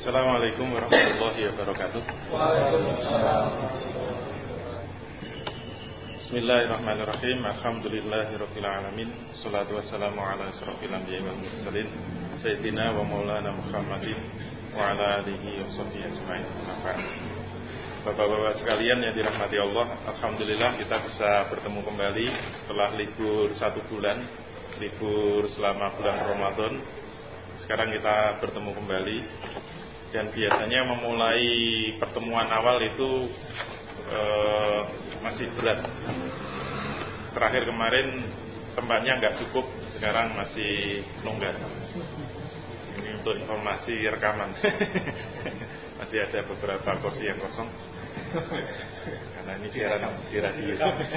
Assalamualaikum warahmatullahi wabarakatuh. Waalaikumsalam. Bismillahirrahmanirrahim. Alhamdulillahirabbil alamin. Shalatu wassalamu ala asyrofil anbiya'i wal mursalin sayyidina wa maulana Muhammadin wa ala alihi wa sahbihi ajmain. Bapak-bapak sekalian yang dirahmati Allah, alhamdulillah kita bisa bertemu kembali setelah libur 1 bulan, libur selama bulan Ramadan. Sekarang kita bertemu kembali. Dan biasanya memulai pertemuan awal itu masih berat. Terakhir kemarin tempatnya nggak cukup, sekarang masih longgar. Ini untuk informasi rekaman. Masih ada beberapa kursi yang kosong. Karena ini siaran di radio.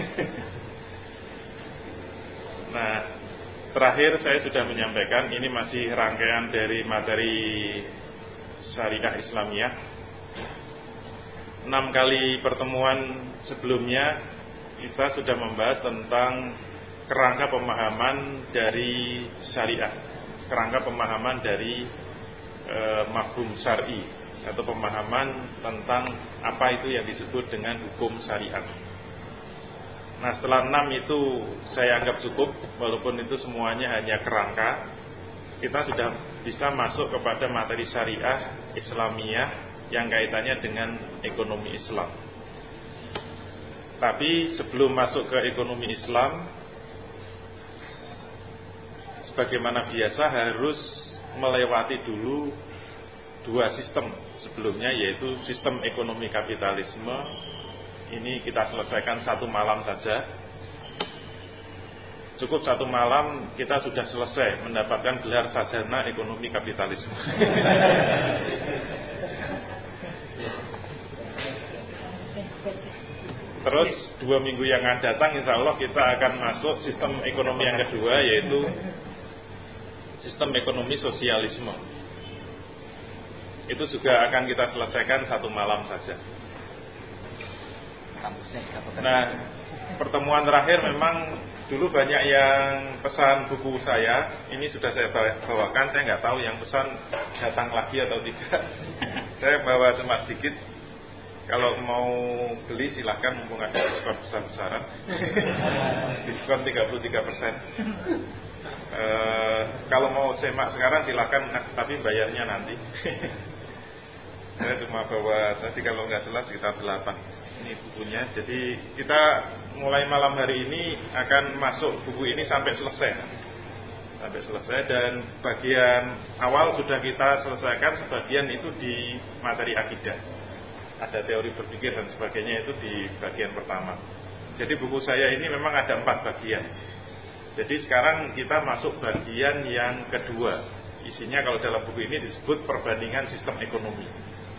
Nah, terakhir saya sudah menyampaikan ini masih rangkaian dari materi Syariah Islamiyah. 6 kali pertemuan sebelumnya kita sudah membahas tentang kerangka pemahaman dari syariah, kerangka pemahaman dari mafhum syar'i atau pemahaman tentang apa itu yang disebut dengan hukum syariat. Nah, setelah 6 itu saya anggap cukup, walaupun itu semuanya hanya kerangka. Kita sudah bisa masuk kepada materi syariah Islamiyah yang kaitannya dengan ekonomi Islam. Tapi sebelum masuk ke ekonomi Islam, sebagaimana biasa harus melewati dulu 2 sistem sebelumnya, yaitu sistem ekonomi kapitalisme. Ini kita selesaikan 1 malam saja. Cukup 1 malam kita sudah selesai mendapatkan gelar sarjana ekonomi kapitalisme. Terus 2 minggu yang akan datang insya Allah kita akan masuk sistem ekonomi yang kedua, yaitu sistem ekonomi sosialisme. Itu juga akan kita selesaikan 1 malam saja. Nah, pertemuan terakhir memang dulu banyak yang pesan buku saya. Ini sudah saya bawakan. Saya nggak tahu yang pesan datang lagi atau tidak. Saya bawa cuma sedikit. Kalau mau beli silahkan, mumpung ada diskon besar-besaran. Diskon 33%. Kalau mau semak sekarang silahkan, tapi bayarnya nanti. Saya cuma bawa tadi, kalau nggak salah sekitar 8. Ini bukunya. Jadi kita mulai malam hari ini akan masuk buku ini sampai selesai, dan bagian awal sudah kita selesaikan, sebagian itu di materi akidah, ada teori berpikir dan sebagainya, itu di bagian pertama. Jadi buku saya ini memang ada 4 bagian. Jadi sekarang kita masuk bagian yang kedua. Isinya kalau dalam buku ini disebut perbandingan sistem ekonomi.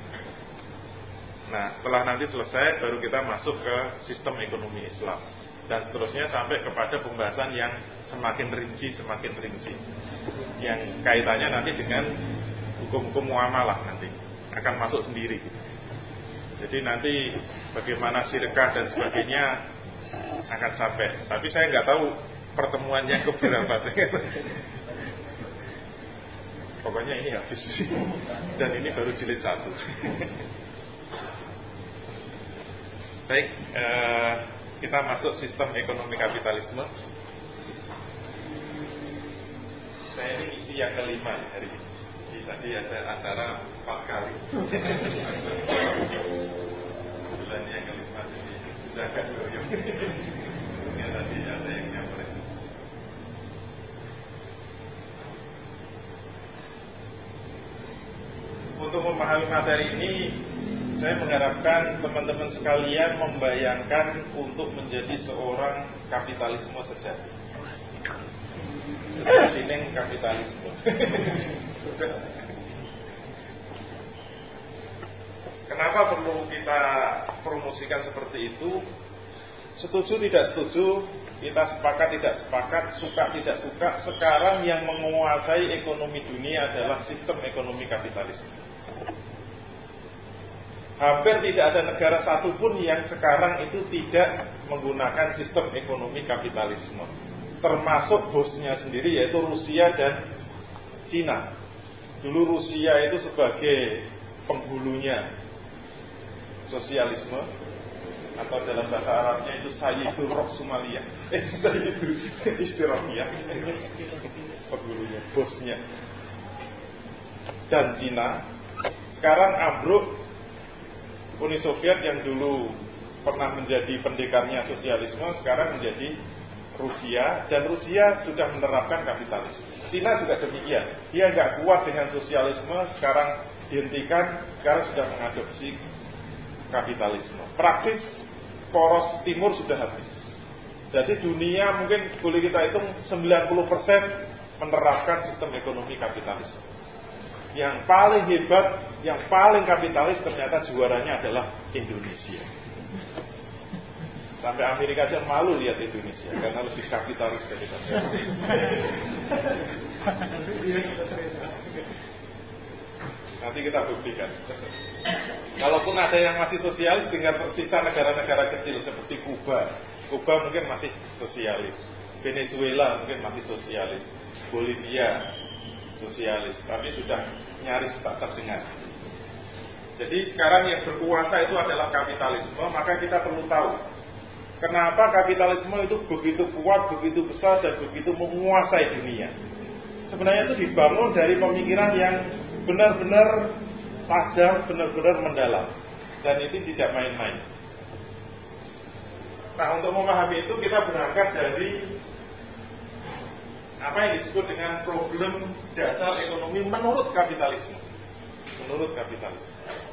Nah, setelah nanti selesai baru kita masuk ke sistem ekonomi Islam, dan seterusnya sampai kepada pembahasan yang semakin rinci, yang kaitannya nanti dengan hukum-hukum muamalah, nanti akan masuk sendiri. Jadi nanti bagaimana syirkah dan sebagainya akan sampai. Tapi saya nggak tahu pertemuannya keberapa. Pokoknya ini habis. Dan ini baru jilid 1. Baik, kita masuk sistem ekonomi kapitalisme. Saya ini isi yang kelima hari ini. Jadi tadi ada acara 4 kali. Bulan yang kelima, jadi sudah agak goyong. Ya, tadi ada yang nyamperin. Untuk memahami materi ini, saya mengharapkan teman-teman sekalian membayangkan untuk menjadi seorang kapitalisme sejati. Sejatining kapitalisme. Kenapa perlu kita promosikan seperti itu? Setuju tidak setuju, kita sepakat tidak sepakat, suka tidak suka, sekarang yang menguasai ekonomi dunia adalah sistem ekonomi kapitalisme. Hampir tidak ada negara satupun yang sekarang itu tidak menggunakan sistem ekonomi kapitalisme, termasuk bosnya sendiri, yaitu Rusia dan Cina. Dulu Rusia itu sebagai penghulunya sosialisme, atau dalam bahasa Arabnya itu Sayyidur Roksumaliyah, Sayyidur Istirahiyah, penghulunya, bosnya. Dan Cina sekarang ambruk. Uni Soviet yang dulu pernah menjadi pendekarnya sosialisme sekarang menjadi Rusia, dan Rusia sudah menerapkan kapitalis. Cina juga demikian, dia nggak kuat dengan sosialisme, sekarang dihentikan, sekarang sudah mengadopsi kapitalisme. Praktis poros timur sudah habis. Jadi dunia mungkin boleh kita hitung 90% menerapkan sistem ekonomi kapitalis. Yang paling hebat, yang paling kapitalis ternyata juaranya adalah Indonesia. Sampai Amerika aja malu lihat Indonesia karena lebih kapitalis dari kita. Nanti kita buktikan. Kalaupun ada yang masih sosialis, tinggal tersisa negara-negara kecil seperti Kuba. Kuba mungkin masih sosialis. Venezuela mungkin masih sosialis. Bolivia sosialis, tapi sudah nyaris tak terdengar. Jadi sekarang yang berkuasa itu adalah kapitalisme, maka kita perlu tahu kenapa kapitalisme itu begitu kuat, begitu besar, dan begitu menguasai dunia. Sebenarnya itu dibangun dari pemikiran yang benar-benar tajam, benar-benar mendalam, dan itu tidak main-main. Nah, untuk memahami itu kita berangkat dari apa yang disebut dengan problem dasar ekonomi menurut kapitalisme. Menurut kapitalisme.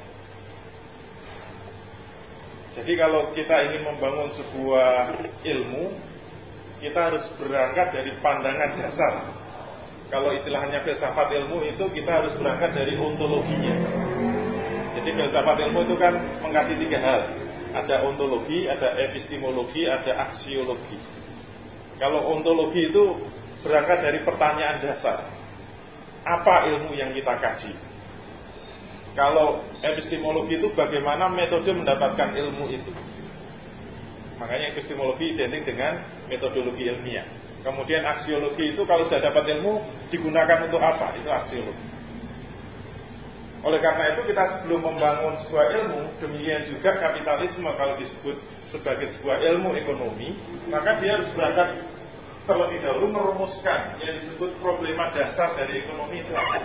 Jadi kalau kita ingin membangun sebuah ilmu, kita harus berangkat dari pandangan dasar. Kalau istilahnya filsafat ilmu itu kita harus berangkat dari ontologinya. Jadi filsafat ilmu itu kan mengkaji 3 hal. Ada ontologi, ada epistemologi, ada aksiologi. Kalau ontologi itu berangkat dari pertanyaan dasar. Apa ilmu yang kita kaji? Kalau epistemologi itu bagaimana metode mendapatkan ilmu itu. Makanya epistemologi identik dengan metodologi ilmiah. Kemudian aksiologi itu kalau sudah dapat ilmu digunakan untuk apa? Itu aksiologi. Oleh karena itu kita sebelum membangun sebuah ilmu, demikian juga kapitalisme kalau disebut sebagai sebuah ilmu ekonomi, maka dia harus berangkat terlebih dahulu merumuskan yang disebut problema dasar dari ekonomi itu apa.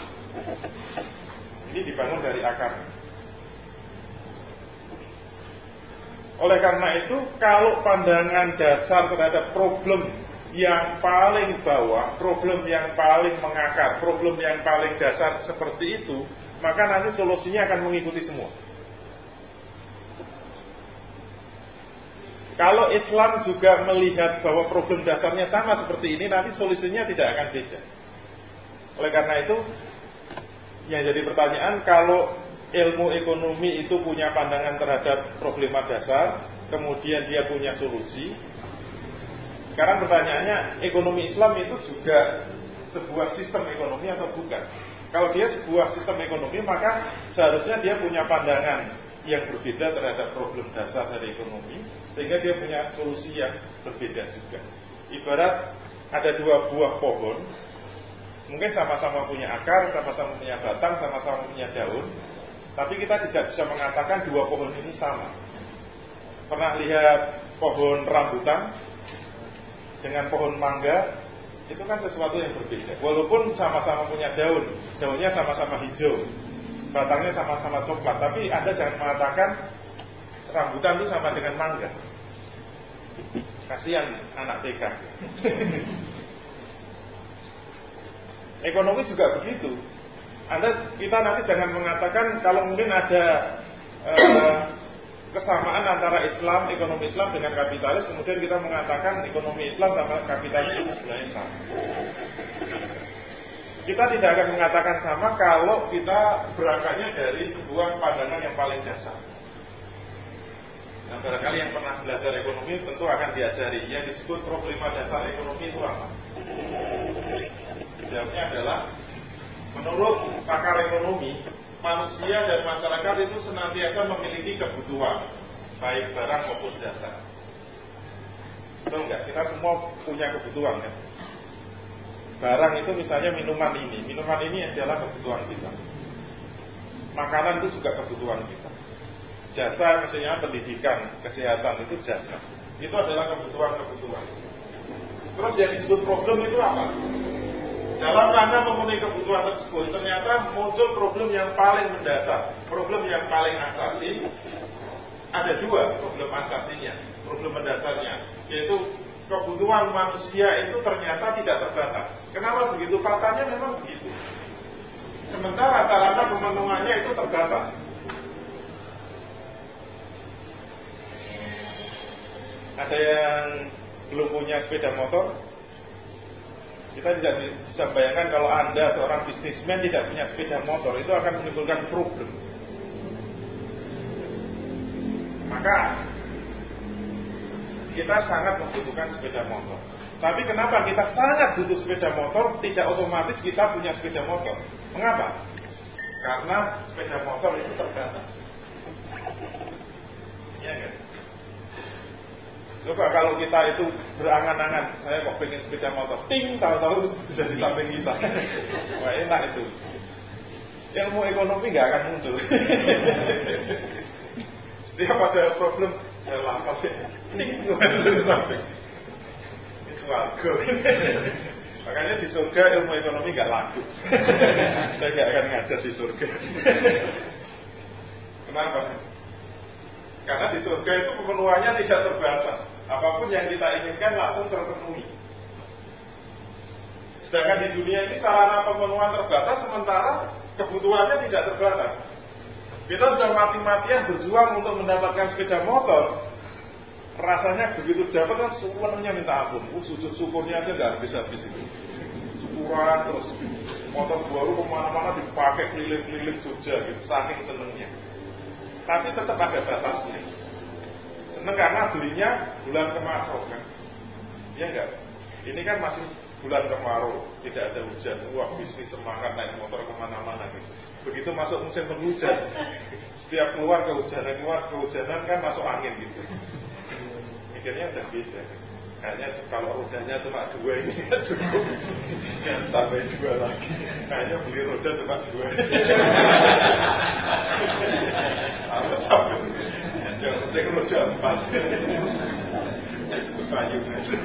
Ini dibangun dari akar. Oleh karena itu, kalau pandangan dasar terhadap problem yang paling bawah, problem yang paling mengakar, problem yang paling dasar seperti itu, maka nanti solusinya akan mengikuti semua. Kalau Islam juga melihat bahwa problem dasarnya sama seperti ini, nanti solusinya tidak akan beda. Oleh karena itu, yang jadi pertanyaan, kalau ilmu ekonomi itu punya pandangan terhadap problema dasar, kemudian dia punya solusi. Sekarang pertanyaannya, ekonomi Islam itu juga sebuah sistem ekonomi atau bukan? Kalau dia sebuah sistem ekonomi, maka seharusnya dia punya pandangan yang berbeda terhadap problem dasar dari ekonomi, sehingga dia punya solusi yang berbeda juga. Ibarat ada 2 buah pohon, mungkin sama-sama punya akar, sama-sama punya batang, sama-sama punya daun, tapi kita tidak bisa mengatakan 2 pohon ini sama. Pernah lihat pohon rambutan dengan pohon mangga? Itu kan sesuatu yang berbeda. Walaupun sama-sama punya daun, daunnya sama-sama hijau, batangnya sama-sama coklat, tapi Anda jangan mengatakan rambutan itu sama dengan mangga. Kasihan anak TK. Ekonomi juga begitu. Kita nanti jangan mengatakan kalau mungkin ada kesamaan antara Islam, ekonomi Islam dengan kapitalis, kemudian kita mengatakan ekonomi Islam sama kapitalis itu sebenarnya sama. Kita tidak akan mengatakan sama kalau kita berangkatnya dari sebuah pandangan yang paling dasar. Nah, barangkali yang pernah belajar ekonomi tentu akan diajari yang disebut problema dasar ekonomi itu apa? Jawabnya adalah, menurut pakar ekonomi, manusia dan masyarakat itu senantiasa memiliki kebutuhan, baik barang maupun jasa. Betul enggak? Kita semua punya kebutuhan kan? Barang itu misalnya minuman ini adalah kebutuhan kita. Makanan itu juga kebutuhan kita. Jasa, misalnya pendidikan, kesehatan itu jasa. Itu adalah kebutuhan-kebutuhan. Terus yang disebut problem itu apa? Dalam rangka memenuhi kebutuhan tersebut, ternyata muncul problem yang paling mendasar, problem yang paling asasi. Ada dua problem asasinya, problem mendasarnya, yaitu kebutuhan manusia itu ternyata tidak terbatas. Kenapa begitu? Faktanya memang begitu. Sementara sarana pemenuhannya itu terbatas. Ada yang belum punya sepeda motor? Kita tidak bisa bayangkan kalau Anda seorang bisnismen tidak punya sepeda motor, itu akan menimbulkan problem. Maka kita sangat membutuhkan sepeda motor. Tapi kenapa kita sangat butuh sepeda motor, tidak otomatis kita punya sepeda motor? Mengapa? Karena sepeda motor itu terbatas. Iya kan? Coba kalau kita itu berangan-angan, saya kok pengen sepeda motor, ting, tahu-tahu sudah di samping kita. Wah, enak itu. Ilmu ekonomi nggak akan muncul. Setiap ada problem, saya lapar sih, ting, di samping. Ini swarga. Makanya di surga ilmu ekonomi nggak laku. Saya nggak akan ngajar di surga. Kenapa? Karena di surga itu pemenuhannya tidak terbatas. Apapun yang kita inginkan langsung terpenuhi. Sedangkan di dunia ini sarana pemenuhan terbatas, sementara kebutuhannya tidak terbatas. Kita sudah mati-matian berjuang untuk mendapatkan sepeda motor. Rasanya begitu dapat kan semuanya minta ampun. Sujud syukurnya aja nggak habis-habis itu. Syukuran terus motor baru kemana-mana dipakai keliling-keliling Jogja gitu, saking senengnya. Tapi tetap ada batasnya. Seneng karena belinya bulan kemarau kan. Iya enggak? Ini kan masih bulan kemarau, tidak ada hujan. Wah, bisnis semangat naik motor kemana-mana gitu. Begitu masuk musim penghujan, setiap keluar kehujanan kan masuk angin gitu. Mikirnya udah beda. Kayaknya kalau rodanya cuma 2 ini kan cukup. Jangan sampai 2 lagi. Kayaknya beli roda cuma 2. Aku sampai yang penting roda 4. Saya sebut kayu.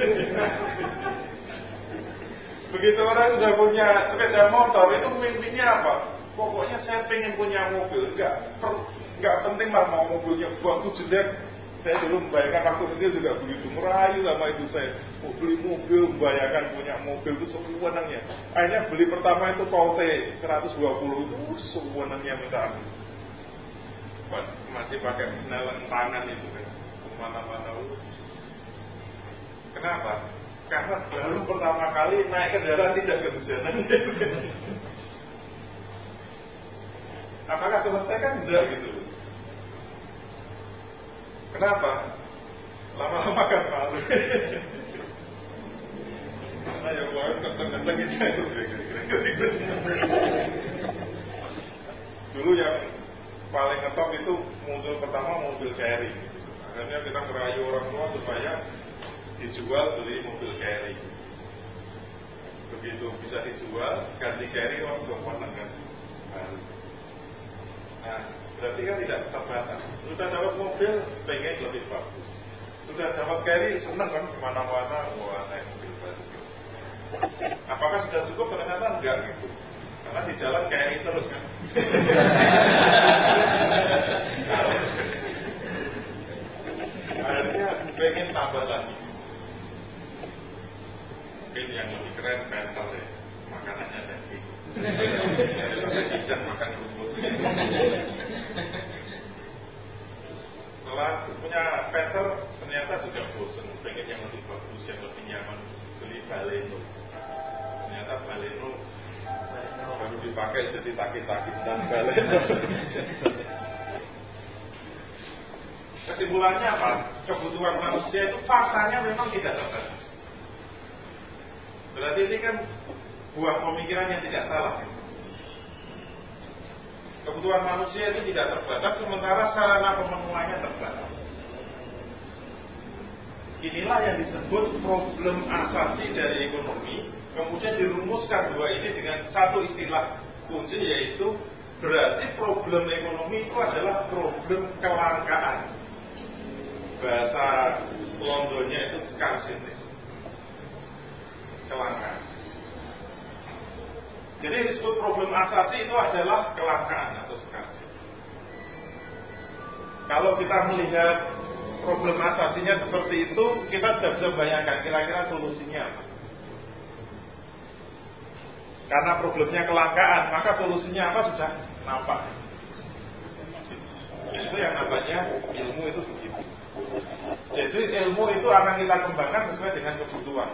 Begitu orang sudah punya sepeda motor, itu mimpinya apa? Pokoknya saya pengen punya mobil. Enggak penting lah mau mobilnya bagus jelek. Saya dulu membayangkan waktu kecil juga begitu, merayu sama ibu saya, mau beli mobil, membayangkan punya mobil itu sewenangnya. Akhirnya beli pertama itu Porsche 120 itu sewenangnya minta ampun. Masih pakai senelan tangan itu kan, kemana-mana. Kenapa? Karena baru pertama kali naik kendaraan tidak kehujanan. Apakah selesai kan enggak gitu. Kenapa? Lama-lama kan malu. Ayo keluar kenceng-kenceng itu. Dulu yang paling ngetop itu muncul pertama mobil carry. Akhirnya kita merayu orang tua supaya dijual beli mobil carry. Begitu bisa dijual, ganti carry langsung menengah baru. Nah, berarti kan tidak terbatas. Sudah dapat mobil, pengen lebih bagus. Sudah dapat carry, senang kan kemana-mana, wah naik mobil baru. Apakah sudah cukup? Ternyata enggak gitu. Karena di jalan carry terus kan. Akhirnya pengen tambah lagi. Mungkin yang lebih keren mental ya, makanannya daging. Tidak makan rumput. Setelah punya Peter ternyata juga bosan, pengen yang lebih bagus, yang lebih nyaman, beli Baleno. Ternyata Baleno baru dipakai jadi taki-taki dan Baleno. Kesimpulannya apa? Kebutuhan manusia itu faktanya memang tidak terbatas. Berarti ini kan buah pemikiran yang tidak salah. Kebutuhan manusia itu tidak terbatas, sementara sarana pemenuhannya terbatas. Inilah yang disebut problem asasi dari ekonomi. Kemudian dirumuskan dua ini dengan satu istilah kunci, yaitu Berarti problem ekonomi itu adalah problem kelangkaan. Bahasa Londonnya itu scarcity, kelangkaan. Jadi yang disebut problem asasi itu adalah kelangkaan atau scarcity. Kalau kita melihat problem asasinya seperti itu, kita sudah bisa bayangkan kira-kira solusinya apa. Karena problemnya kelangkaan, maka solusinya apa sudah nampak. Itu yang namanya ilmu itu begitu. Jadi ilmu itu akan kita kembangkan sesuai dengan kebutuhan.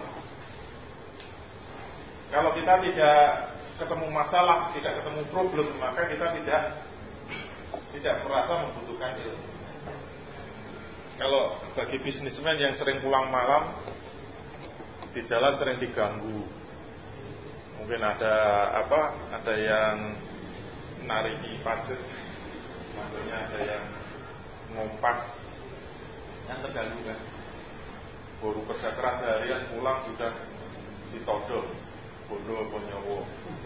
Kalau kita tidak ketemu masalah, tidak ketemu problem, maka kita tidak merasa membutuhkan ilmu. Kalau bagi bisnismen yang sering pulang malam, di jalan sering diganggu. Mungkin ada yang nariki pajak, maksudnya ada yang ngompas, yang terganggu kan. Baru kerja keras seharian pulang sudah ditodong, bodoh apa nyowo.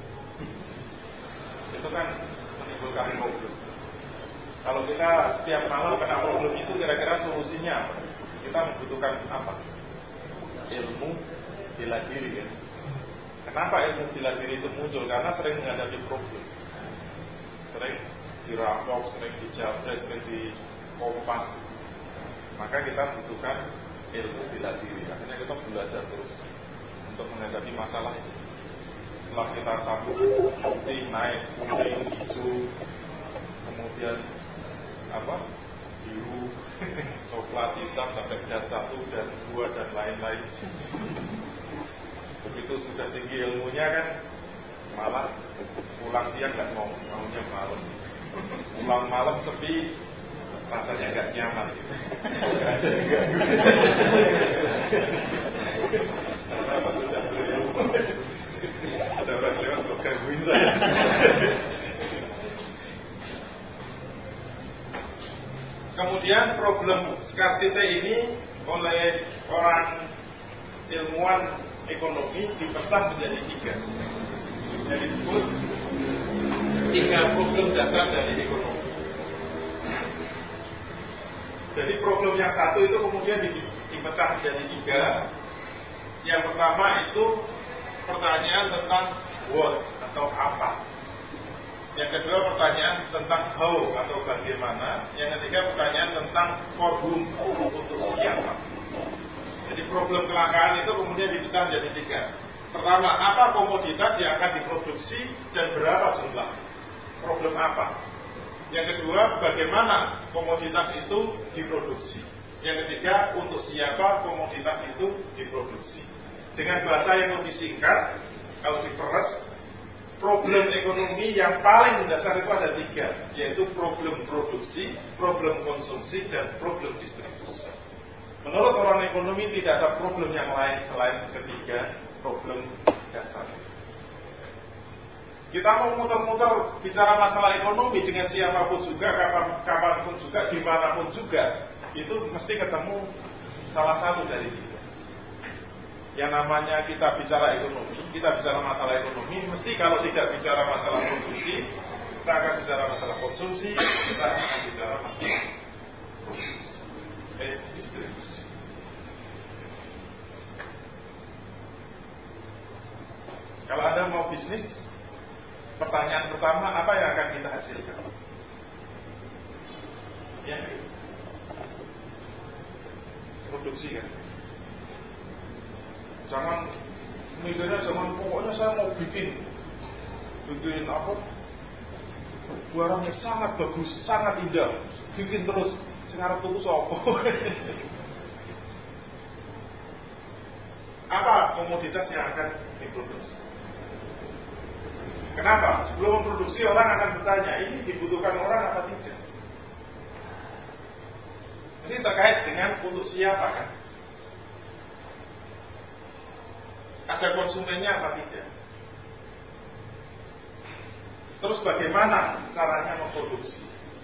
Itu kan menimbulkan problem. Kalau kita setiap malam kena problem itu, kira-kira solusinya apa? Kita membutuhkan apa? Ilmu bela diri kan. Kenapa ilmu bela diri itu muncul? Karena sering menghadapi problem, sering dirampok, sering dijabres, sering dikompas. Maka kita membutuhkan ilmu bela diri. Akhirnya kita belajar terus untuk menghadapi masalah itu. Setelah kita sambut putih, naik, kuning, hijau, kemudian biru, coklat, hitam, sampai kelas 1 dan 2 dan lain-lain. Begitu sudah tinggi ilmunya kan, malah pulang siang nggak maunya malam. Pulang malam sepi, rasanya nggak nyaman. Nggak ada juga. Kenapa sudah berilmu? Ada orang lewat kok gangguin saya. Kemudian problem scarcity ini oleh orang ilmuwan ekonomi dipecah menjadi 3. Yang disebut 3 problem dasar dari ekonomi. Jadi problem yang satu itu kemudian dipecah menjadi 3. Yang pertama itu pertanyaan tentang what atau apa. Yang kedua pertanyaan tentang how atau bagaimana. Yang ketiga pertanyaan tentang for whom, untuk siapa. Jadi problem kelangkaan itu kemudian dipecah menjadi 3. Pertama, apa komoditas yang akan diproduksi dan berapa jumlah? Problem apa? Yang kedua, bagaimana komoditas itu diproduksi? Yang ketiga, untuk siapa komoditas itu diproduksi? Dengan bahasa yang lebih singkat, kalau diperes, problem ekonomi yang paling mendasar itu ada 3, yaitu problem produksi, problem konsumsi, dan problem distribusi. Menurut orang ekonomi tidak ada problem yang lain selain ketiga problem dasar. Kita mau muter-muter bicara masalah ekonomi dengan siapapun juga, kapanpun juga, dimanapun juga, itu mesti ketemu salah satu dari itu. Yang namanya kita bicara ekonomi, kita bicara masalah ekonomi, mesti kalau tidak bicara masalah produksi, kita akan bicara masalah konsumsi, kita akan bicara masalah distribusi. Kalau Anda mau bisnis, pertanyaan pertama, apa yang akan kita hasilkan? Ya, produksi kan. Jangan mikirnya pokoknya saya mau bikin apa? Barang yang sangat bagus, sangat indah, bikin terus. Sekarang tuh apa? Apa komoditas yang akan diproduksi? Kenapa? Sebelum memproduksi orang akan bertanya, ini dibutuhkan orang apa tidak? Ini terkait dengan untuk siapa kan? Ada konsumennya apa tidak? Terus bagaimana caranya memproduksi?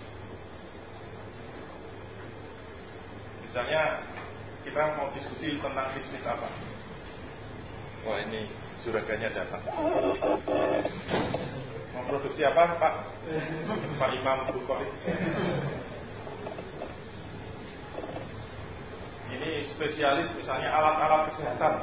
Misalnya kita mau diskusi tentang bisnis apa? Wah, ini juraganya datang. memproduksi apa, Pak? Pak Imam Bukhari. Ini spesialis misalnya alat-alat kesehatan.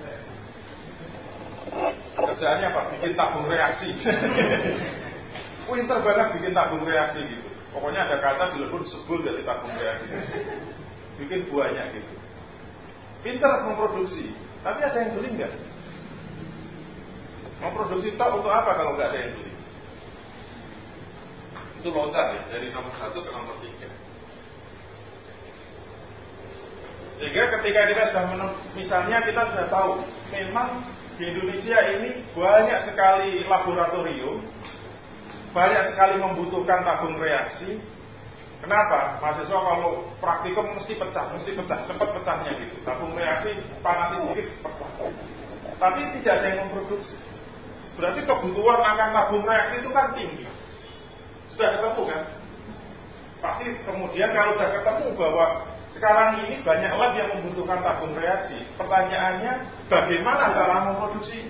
Kerjaannya apa? Bikin tabung reaksi. Pinter banget bikin tabung reaksi gitu. Pokoknya ada kaca dilebur sebul jadi tabung reaksi. Bikin buahnya gitu. Pinter memproduksi. Tapi ada yang beli nggak? Memproduksi tok untuk apa kalau nggak ada yang beli? Itu loncat ya dari nomor 1 ke nomor 3. Sehingga ketika kita sudah misalnya kita sudah tahu memang di Indonesia ini banyak sekali laboratorium, banyak sekali membutuhkan tabung reaksi. Kenapa? Mahasiswa kalau praktikum mesti pecah, cepat pecahnya gitu. Tabung reaksi panas sedikit pecah. Tapi tidak ada yang memproduksi. Berarti kebutuhan akan tabung reaksi itu kan tinggi. Sudah ketemu kan? Pasti kemudian kalau sudah ketemu bahwa sekarang ini banyak lab yang membutuhkan tabung reaksi. Pertanyaannya, bagaimana cara memproduksi?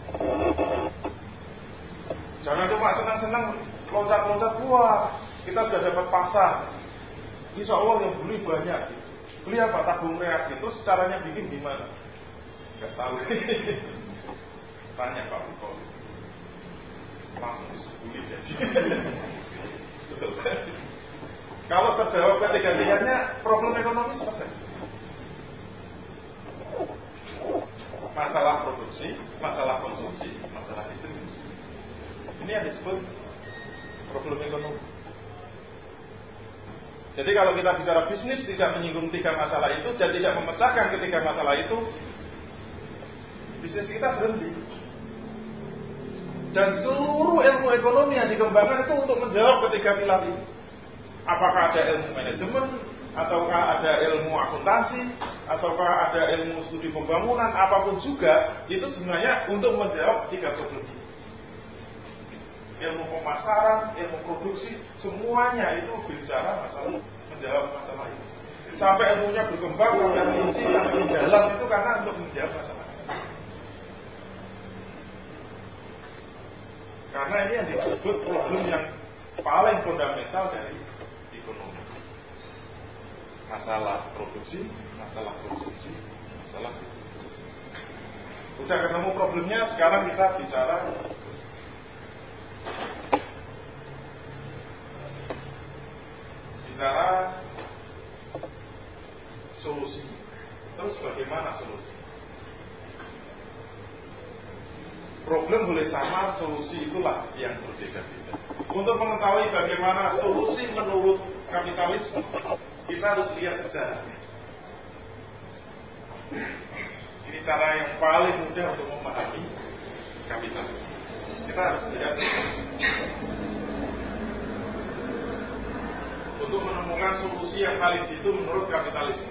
Jangan cuma senang-senang loncat-loncat, wah kita sudah dapat pasar. Insya Allah yang beli banyak. Beli apa? Tabung reaksi. Terus caranya bikin gimana? Gak tahu. Tanya Pak Bukhari. Langsung disebuli jadi. Betul. Kalau terjawab ketiga-tiganya, problem ekonomi selesai. Masalah produksi, masalah konsumsi, masalah distribusi. Ini yang disebut problem ekonomi. Jadi kalau kita bicara bisnis tidak menyinggung 3 masalah itu dan tidak memecahkan ketiga masalah itu, bisnis kita berhenti. Dan seluruh ilmu ekonomi yang dikembangkan itu untuk menjawab ketiga pilar ini. Apakah ada ilmu manajemen, ataukah ada ilmu akuntansi, ataukah ada ilmu studi pembangunan, apapun juga, itu sebenarnya untuk menjawab 3 problem ini. Ilmu pemasaran, ilmu produksi, semuanya itu bicara masalah, menjawab masalah ini. Sampai ilmunya berkembang, sampai rinci, sampai mendalam itu karena untuk menjawab masalah ini. Karena ini yang disebut problem yang paling fundamental dari ekonomi. Masalah produksi, masalah konsumsi, masalah bisnis. Udah ketemu problemnya, sekarang kita bicara solusi. Terus bagaimana solusi? Problem boleh sama, solusi itulah yang berbeda-beda. Untuk mengetahui bagaimana solusi menurut kapitalisme, kita harus lihat sejarahnya. Ini cara yang paling mudah untuk memahami kapitalisme. Kita harus lihat untuk menemukan solusi yang paling jitu menurut kapitalisme.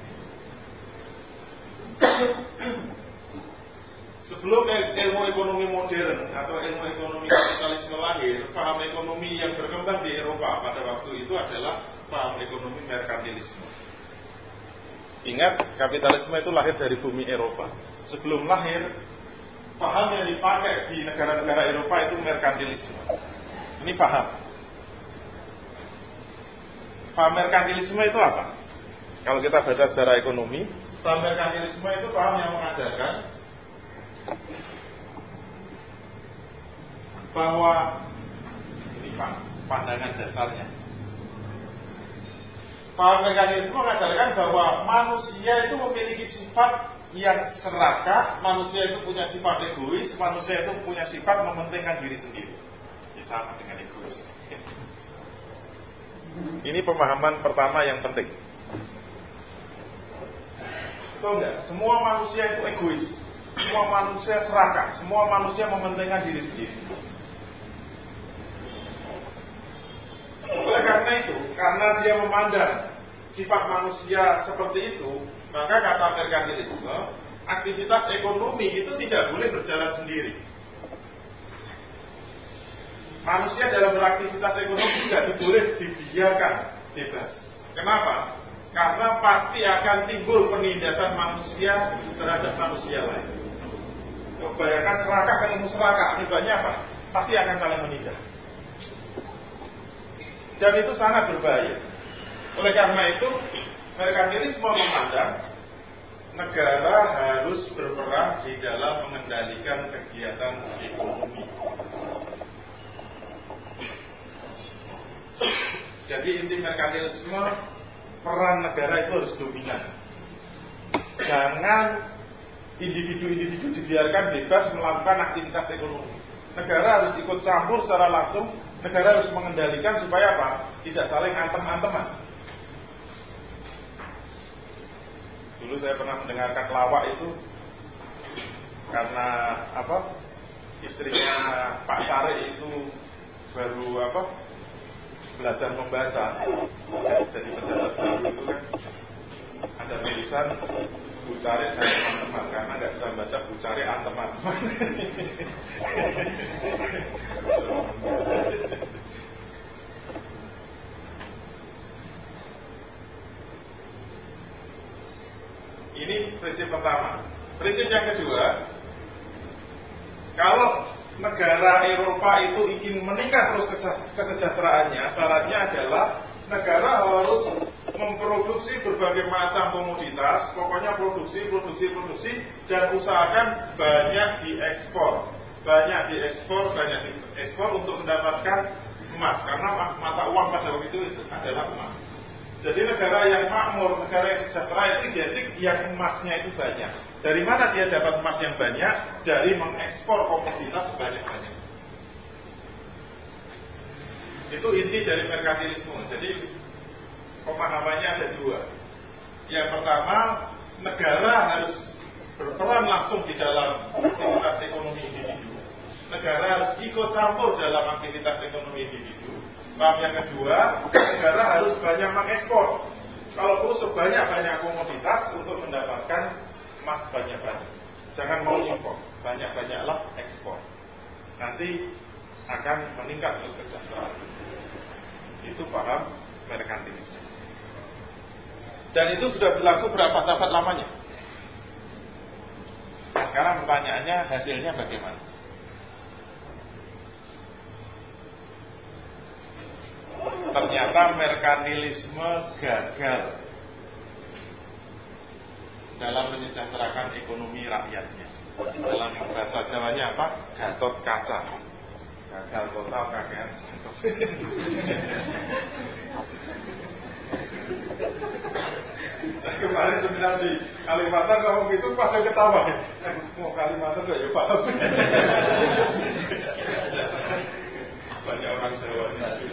Sebelum ilmu ekonomi modern atau ilmu ekonomi kapitalisme lahir, paham ekonomi yang berkembang di Eropa pada waktu itu adalah paham ekonomi merkantilisme. Ingat, kapitalisme itu lahir dari bumi Eropa. Sebelum lahir, paham yang dipakai di negara-negara Eropa itu merkantilisme. Ini paham. Paham merkantilisme itu apa? Kalau kita baca secara ekonomi, paham merkantilisme itu paham yang mengajarkan bahwa ini pandangan dasarnya. Paham merkantilisme mengajarkan bahwa manusia itu memiliki sifat yang serakah, manusia itu punya sifat egois, manusia itu punya sifat mementingkan diri sendiri. Ini sama dengan egois. Ini pemahaman pertama yang penting. Betul enggak? Semua manusia itu egois. Semua manusia serakah, semua manusia mementingkan diri sendiri. Oleh karena itu, karena dia memandang sifat manusia seperti itu, maka kata merkantilisme, aktivitas ekonomi itu tidak boleh berjalan sendiri. Manusia dalam beraktivitas ekonomi tidak boleh dibiarkan bebas. Kenapa? Karena pasti akan timbul penindasan manusia terhadap manusia lain. Kebanyakan serakah ketemu serakah, akibatnya apa? pasti akan saling menindas. Dan itu sangat berbahaya. Oleh karena itu, merkantilisme memandang negara harus berperan di dalam mengendalikan kegiatan ekonomi. Jadi inti merkantilisme, peran negara itu harus dominan. Jangan individu-individu dibiarkan bebas melakukan aktivitas ekonomi. Negara harus ikut campur secara langsung. Negara harus mengendalikan supaya apa? Tidak saling antem-anteman. Dulu saya pernah mendengarkan lawak itu karena istrinya Pak Tarik itu baru belajar membaca, jadi pejabat baru itu kan ada tulisan Bu Tarik dan teman-teman, karena nggak bisa baca Bu Tarik teman-teman. Ini prinsip pertama. Prinsip yang kedua, kalau negara Eropa itu ingin meningkat terus kesejahteraannya, syaratnya adalah negara harus memproduksi berbagai macam komoditas, pokoknya produksi, dan usahakan banyak diekspor untuk mendapatkan emas, karena mata uang pada waktu itu adalah emas. Jadi negara yang makmur, negara yang sejahtera itu identik yang emasnya itu banyak. Dari mana dia dapat emas yang banyak? Dari mengekspor komoditas sebanyak-banyak. Itu inti dari merkantilisme. Jadi pemahamannya ada dua. Yang pertama, negara harus berperan langsung di dalam aktivitas ekonomi individu. Negara harus ikut campur dalam aktivitas ekonomi individu. Paham yang kedua, negara harus banyak mengekspor. Kalau perlu sebanyak-banyak komoditas untuk mendapatkan emas banyak-banyak. Jangan mau impor, banyak-banyaklah ekspor. Nanti akan meningkat terus kesejahteraan. Itu paham merkantilisme. Dan itu sudah berlangsung berapa abad lamanya? Nah, sekarang pertanyaannya, hasilnya bagaimana? Ternyata merkantilisme gagal dalam menyejahterakan ekonomi rakyatnya. Dalam bahasa Jawanya apa? Gatot kaca. Gagal total, kakean santot. Saya kemarin seminar di Kalimantan ngomong gitu pas saya ketawa. Mau Kalimantan gak ya Pak? Banyak orang Jawa,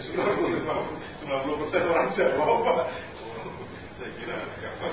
90% orang Jawa Pak. Saya kira kapan.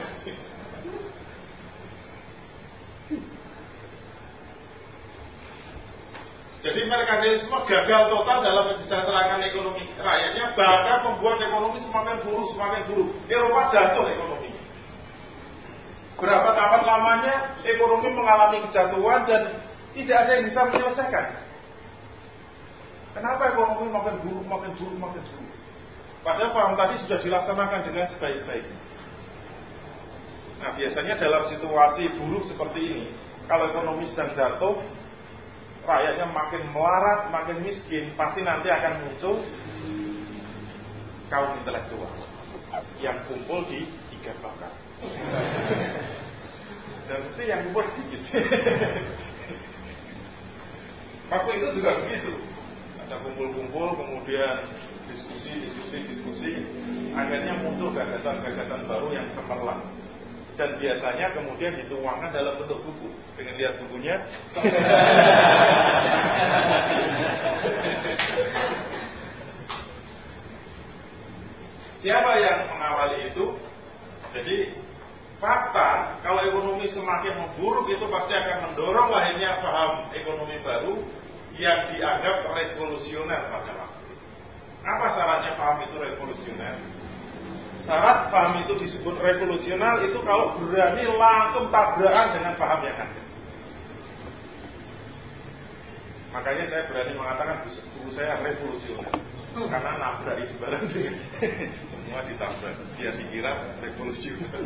Jadi merkantilisme gagal total dalam mensejahterakan ekonomi rakyatnya, bahkan membuat ekonomi semakin buruk. Eropa jatuh ekonomi. Berapa abad lamanya ekonomi mengalami kejatuhan dan tidak ada yang bisa menyelesaikan. Kenapa ekonomi makin buruk? Padahal paham tadi sudah dilaksanakan dengan sebaik-baiknya. Nah, biasanya dalam situasi buruk seperti ini, kalau ekonomi sedang jatuh, rakyatnya makin melarat, makin miskin, pasti nanti akan muncul kaum intelektual yang kumpul di tiga bakar. Dan mesti yang kumpul sedikit. Waktu itu juga begitu. Ada kumpul-kumpul, kemudian diskusi, akhirnya muncul gagasan-gagasan baru yang cemerlang. Dan biasanya kemudian dituangkan dalam bentuk buku. Pengen lihat bukunya? Siapa yang mengawali itu? Jadi fakta, kalau ekonomi semakin memburuk itu pasti akan mendorong lahirnya paham ekonomi baru yang dianggap revolusioner pada waktu itu. Apa syaratnya paham itu revolusioner? Syarat paham itu disebut revolusioner itu kalau berani langsung tabrakan dengan paham yang ada. Makanya saya berani mengatakan buku saya revolusioner, karena nabrak di sembarang semua ditabrak, dia dikira revolusioner.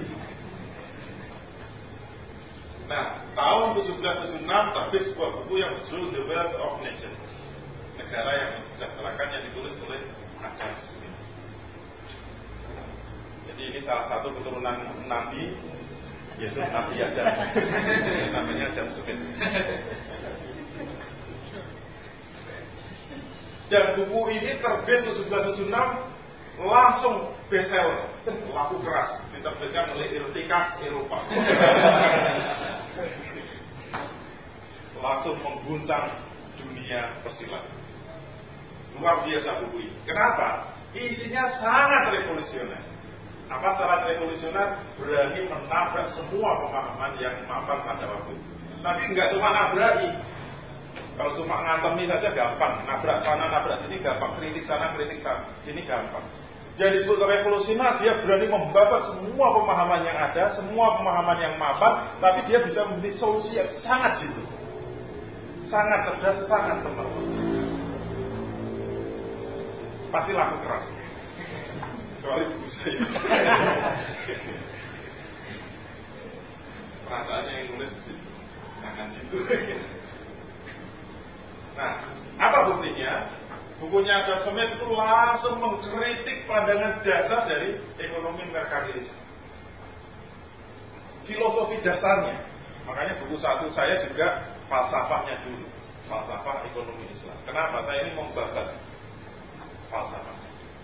Nah, tahun 1776 terbit sebuah buku yang berjudul The Wealth of Nations, negara yang mensejahterakan yang ditulis oleh Adam Smith. Jadi ini salah satu keturunan Nabi, yaitu Nabi Adam. Namanya Adam Smith. Dan buku ini terbit 1776 langsung bestseller, laku keras, diterbitkan oleh Irtikas Eropa. Langsung mengguncang dunia persilatan. Luar biasa buku ini. Kenapa? Isinya sangat revolusioner. Apa syarat revolusioner? Berani menabrak semua pemahaman yang mapan pada waktu itu. Tapi nggak cuma nabraki. Kalau cuma ngantemi saja gampang, nabrak sana, nabrak sini gampang, kritik sana, kritik sini gampang. Yang disebut revolusioner, dia berani membabat semua pemahaman yang ada, semua pemahaman yang mapan, tapi dia bisa memberi solusi yang sangat jitu, sangat cerdas, sangat cemerlang. Pasti laku keras. Kecuali buku saya. Perasaannya yang nulis sangat jitu. Nah, apa buktinya? Bukunya Adam Smith itu langsung mengkritik pandangan dasar dari ekonomi merkantilisme, filosofi dasarnya. Makanya buku satu saya juga falsafahnya dulu, falsafah ekonomi Islam. Kenapa? Saya ini membabat falsafah.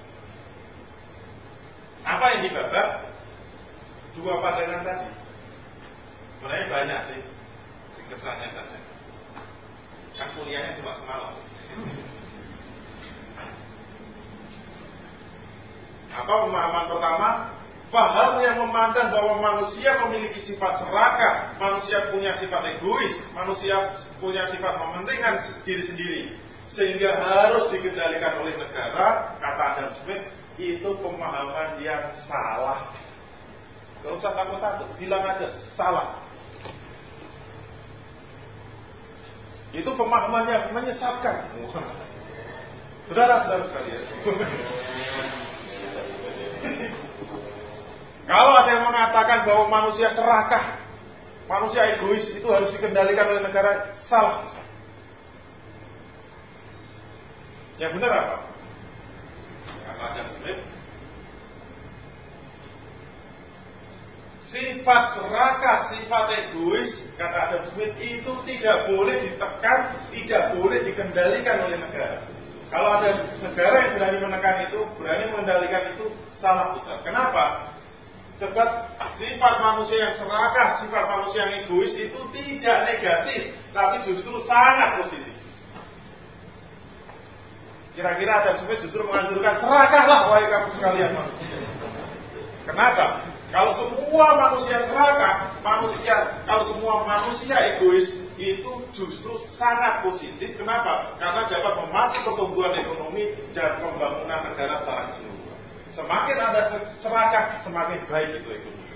Apa yang dibabat? Dua pandangan tadi. Sebenarnya banyak sih, kesannya saja. Kan kuliahnya cuma semalam. Apa pemahaman pertama? Paham yang memandang bahwa manusia memiliki sifat serakah, manusia punya sifat egois, manusia punya sifat mementingkan diri sendiri, sehingga harus dikendalikan oleh negara. Kata Adam Smith, itu pemahaman yang salah. Gak usah takut-takut, bilang aja salah. Itu pemahaman yang menyesatkan. Saudara-saudara sekalian. Kalau ada yang mengatakan bahwa manusia serakah, manusia egois, itu harus dikendalikan oleh negara, salah. Yang benar apa? Kata Adam Smith, sifat serakah, sifat egois, kata Adam Smith, itu tidak boleh ditekan, tidak boleh dikendalikan oleh negara. Kalau ada negara yang berani menekan itu, berani mengendalikan itu, salah besar. Kenapa? Sebab sifat manusia yang serakah, sifat manusia yang egois itu tidak negatif, tapi justru sangat positif. Kira-kira Adam Smith justru menganjurkan, serakahlah wahai kamu sekalian manusia. Kenapa? Kalau semua manusia serakah, kalau semua manusia egois, itu justru sangat positif. Kenapa? Karena dapat memacu pertumbuhan ekonomi dan pembangunan negara secara keseluruhan. Semakin ada serakah, semakin baik itu ekonomi.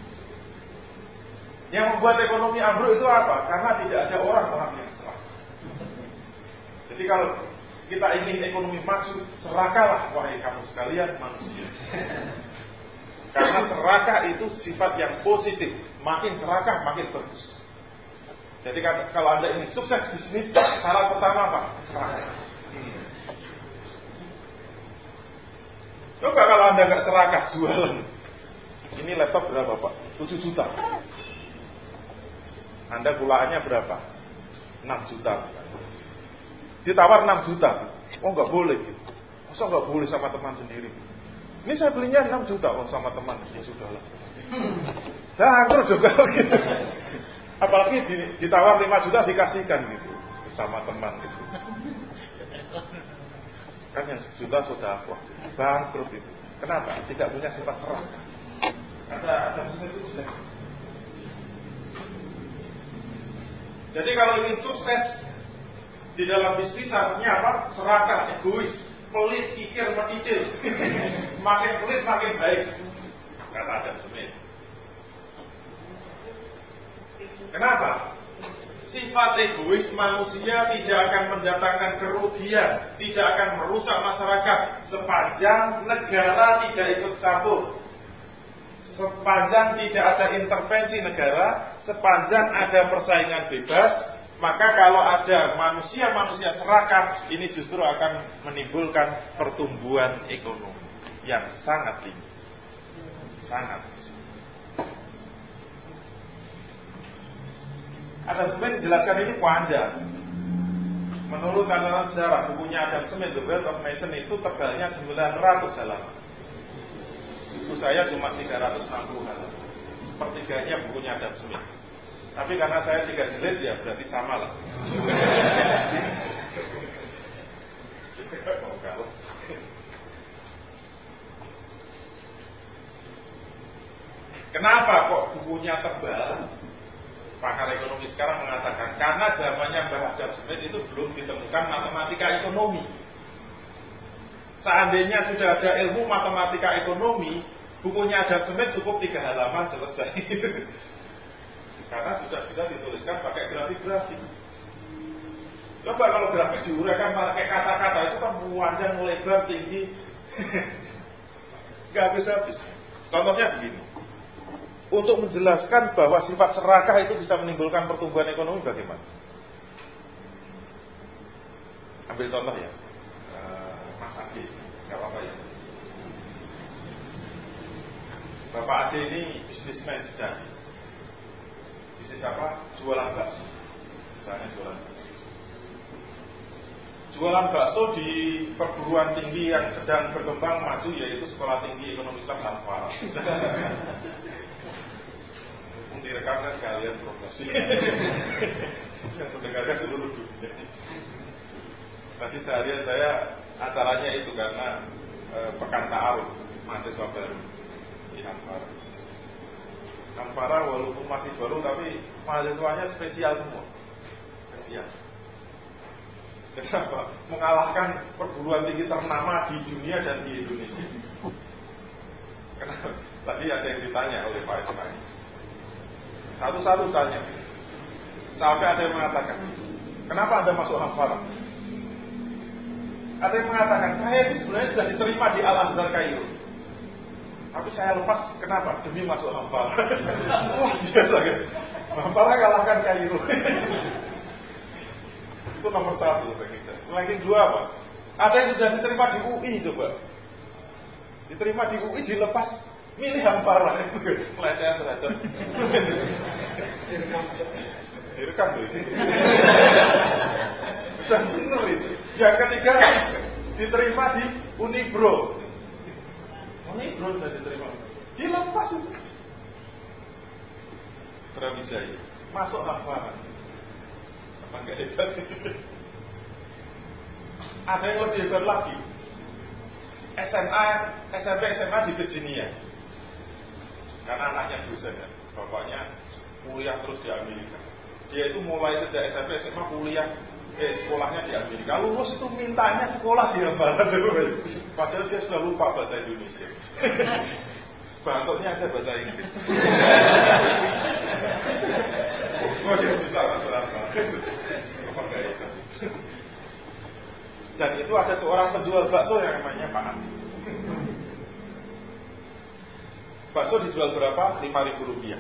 Yang membuat ekonomi ambruk itu apa? Karena tidak ada orang-orang yang serakah. Jadi kalau kita ingin ekonomi maju, serakahlah wahai kamu sekalian manusia. Karena serakah itu sifat yang positif. Makin serakah, makin bagus. Jadi kalau Anda ingin sukses bisnis, syarat pertama apa? Serakah. Coba kalau Anda nggak serakah jualan. Ini laptop berapa Pak? 7 juta. Anda gulaannya berapa? 6 juta. Ditawar 6 juta. Oh nggak boleh. Masa nggak boleh sama teman sendiri? Ini saya belinya 6 juta. Oh sama teman. Ya sudahlah. Nah terus juga gitu. Apalagi ditawar 5 juta dikasihkan gitu. Sama teman gitu. Kan yang 1 juta sudah bangkrut itu. Kenapa? Tidak punya sifat serakah. Ada sesuatu itu sudah. Jadi kalau ingin sukses di dalam bisnis artinya apa? Serakah, egois, pelit, kikir, mencicil. Makin pelit makin baik. Kata Adam Smith. Kenapa? Sifat egois manusia tidak akan mendatangkan kerugian, tidak akan merusak masyarakat sepanjang negara tidak ikut campur, sepanjang tidak ada intervensi negara, sepanjang ada persaingan bebas, Maka kalau ada manusia-manusia serakah, ini justru akan menimbulkan pertumbuhan ekonomi yang sangat tinggi. Sangat. Adam Smith menjelaskan ini panjang. Menurut catatan sejarah, bukunya Adam Smith, The Wealth of Nation itu tebalnya 900 halaman. Buku saya cuma 360 halaman. Sepertiganya bukunya Adam Smith. Tapi karena saya 3 jilid, ya berarti sama lah. Kenapa kok bukunya tebal? Pakar ekonomi sekarang mengatakan karena zamannya Mbah Adam Smith itu belum ditemukan matematika ekonomi. Seandainya sudah ada ilmu matematika ekonomi, bukunya Adam Smith cukup 3 halaman selesai. Karena sudah bisa dituliskan pakai grafik-grafik. Coba kalau grafik diuraikan pakai kata-kata, itu kan panjang, lebar, tinggi. Gak habis-habis. Contohnya begini. Untuk menjelaskan bahwa sifat serakah itu bisa menimbulkan pertumbuhan ekonomi bagaimana? Ambil contoh ya, Mas Ade, gak apa-apa ya. Bapak Ade ini bisnismen sejati. Bisnis apa? Jualan bakso. Misalnya jualan bakso. Jualan bakso di perguruan tinggi yang sedang berkembang maju, yaitu Sekolah Tinggi Ekonomi Islam Al-Farah. Direkam kan sekalian promosi. Yang mendengarkan seluruh dunia. Tadi seharian saya acaranya itu karena Pekan Ta'aruf mahasiswa baru di Al-Farah. Al-Farah walaupun masih baru tapi mahasiswanya spesial semua. Spesial. Kenapa? Mengalahkan perguruan tinggi ternama di dunia dan di Indonesia. Kenapa? Tadi ada yang ditanya oleh Pak Ismail. Satu-satu tanya. Sampai ada yang mengatakan, kenapa Anda masuk Al-Farah? Ada yang mengatakan, saya ini sebenarnya sudah diterima di Al-Azhar Kairo, tapi saya lepas, kenapa? Demi masuk Al-Farah. Wah, biasa kan? Al-Farah kalahkan Kairo. Itu nomor 1 bagi saya. Ranking 2 apa? Ada yang sudah diterima di UI coba. Diterima di UI dilepas. Milih Al-Farah. Pelecehan terhadap. Direkam tuh ini. Sudah benar itu. Yang ketiga diterima di Unibro. Unibro sudah diterima. Dilepas itu. Brawijaya. Masuk Al-Farah. Apa enggak hebat? Ada yang lebih hebat lagi. SMP, SMA di Virginia. Karena anaknya dosen ya, bapaknya kuliah terus di Amerika. Dia itu mulai sejak SMP, SMA kuliah, sekolahnya di Amerika. Lulus itu mintanya sekolah di Al-Farah. Padahal dia sudah lupa bahasa Indonesia. Bangkoknya aja bahasa Inggris. Oh dia bisa bahasa Al-Farah. Apa enggak itu? Dan itu ada seorang penjual bakso yang namanya Pak Andi. Bakso dijual berapa? Rp5.000.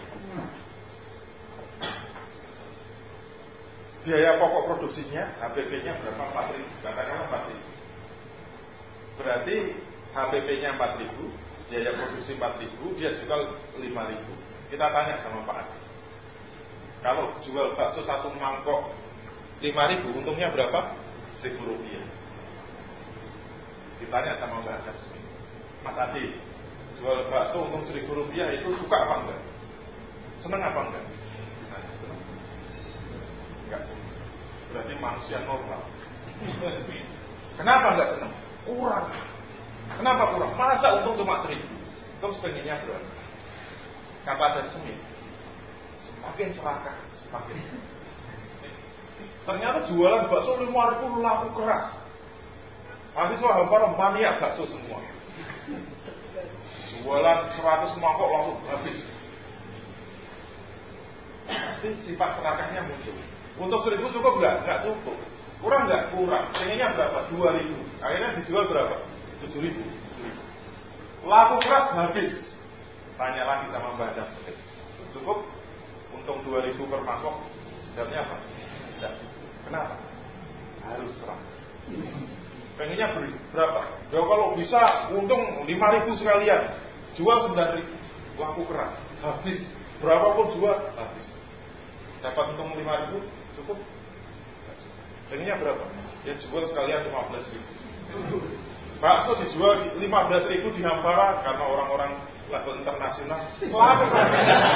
Biaya pokok produksinya, HPP-nya berapa? 4.000. Katakanlah 4.000. Berarti HPP-nya 4.000, biaya produksi 4.000, dia jual 5.000. Kita tanya sama Pak Adi. Kalau jual bakso 1 mangkok 5.000, untungnya berapa? Rp1.000. Ditanya sama Mbak Adam Smith, Mas Adi, jual bakso untung Rp1.000 itu suka apa enggak? Senang apa enggak? Ditanya, senang? Enggak senang. Berarti manusia normal. Kenapa enggak senang? Kurang. Kenapa kurang? Masa untung cuma 1.000? Terus pengennya berapa? Kata Adam Smith, semakin serakah, semakin. Ternyata jualan bakso 5.000 laku keras. Mahasiswa Al-Farah mania bakso semua. Jualan 100 mangkok langsung habis. Pasti sifat serakahnya muncul. Untuk 1.000 cukup enggak? Enggak cukup. Kurang enggak? Kurang. Pengennya berapa? 2.000. Akhirnya dijual berapa? 7.000. Laku keras habis. Tanya lagi sama Mbak Adam. Cukup? Untung 2.000 per mangkok. Jawabnya apa? Tidak. Kenapa? Harus serah. Pengennya beri berapa? Ya kalau bisa untung 5.000 sekalian, jual 9.000, laku keras, habis. Berapapun jual, habis. Dapat untung 5.000, cukup? Pengennya berapa? Ya jual sekalian 15.000. Bakso dijual 15.000 di Hampara karena orang-orang level internasional. Laku keras.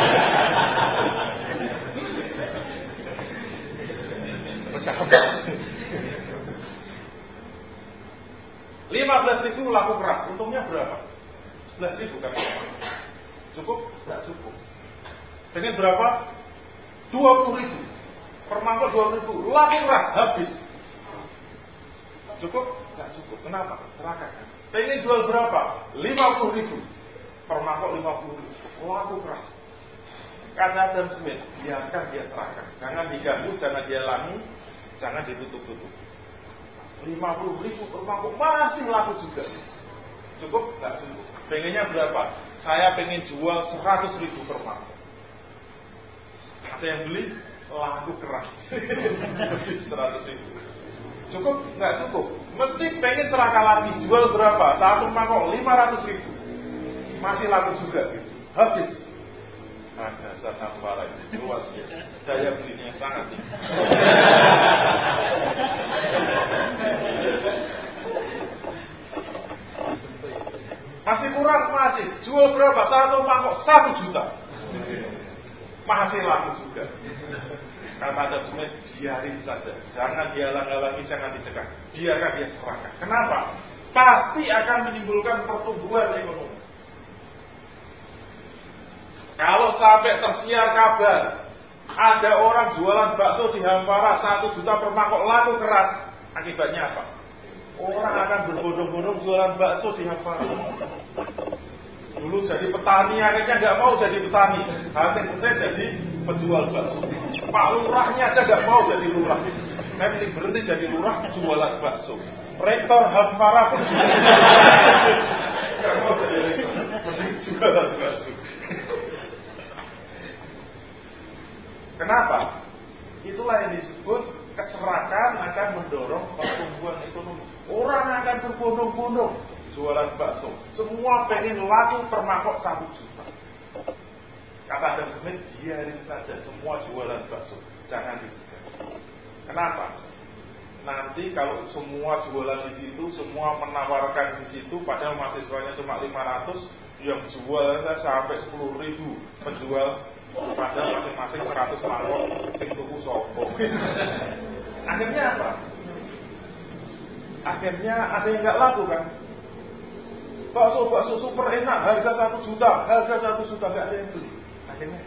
15.000 laku keras, untungnya berapa? 11.000 kan? Cukup? Tidak cukup. Dengan berapa? 20.000. Per mangkok 20.000, laku keras, habis. Cukup? Tidak cukup. Kenapa? Serahkan. Pengen jual berapa? 50.000. Per mangkok 50.000, laku keras. Kata Adam Smith, biarkan dia serahkan. Jangan diganggu, jangan dihalangi, jangan ditutup-tutup. 50.000 per mangkok masih laku juga. Cukup? Nggak cukup. Pengennya berapa? Saya pengen jual 100.000 per mangkok. Ada yang beli? Laku keras. 100.000. Cukup? Nggak cukup. Mesti pengen serahkan lagi. Jual berapa? Satu mangkok 500.000. Masih laku juga. Habis. Ada saat Hampara itu luar biasa. Daya belinya sangat tinggi. Masih kurang, masih. Jual berapa? Satu mangkok 1 juta. Masih laku juga. Kata Adam Smith, biarin saja. Jangan dihalang-halangi, jangan dicegah. Biarkan dia serahkan. Kenapa? Pasti akan menimbulkan pertumbuhan ekonomi. Kalau sampai tersiar kabar ada orang jualan bakso di Hampara 1 juta per mangkok laku keras, akibatnya apa? Orang akan berbondong-bondong jualan bakso di Hampara. Dulu jadi petani, akhirnya nggak mau jadi petani, akhirnya jadi penjual bakso. Pak lurahnya aja nggak mau jadi lurah, nanti berhenti jadi lurah, jualan bakso. Rektor Hampara pun nggak mau jadi rektor, mending jualan bakso. Kenapa? Itulah yang disebut keserakan akan mendorong pertumbuhan ekonomi. Orang akan berbondong-bondong jualan bakso. Semua pengen laku per mangkok 1 juta. Kata Adam Smith, biarin saja semua jualan bakso. Jangan dicegah. Kenapa? Nanti kalau semua jualan di situ, semua menawarkan di situ, padahal mahasiswanya cuma 500, yang jualnya sampai 10.000 penjual. Padahal masing-masing 100 mangkok sing tuku sapa. Akhirnya apa? Akhirnya ada yang nggak laku kan? Bakso super enak, harga 1 juta, harga 1 juta nggak ada yang beli. Akhirnya,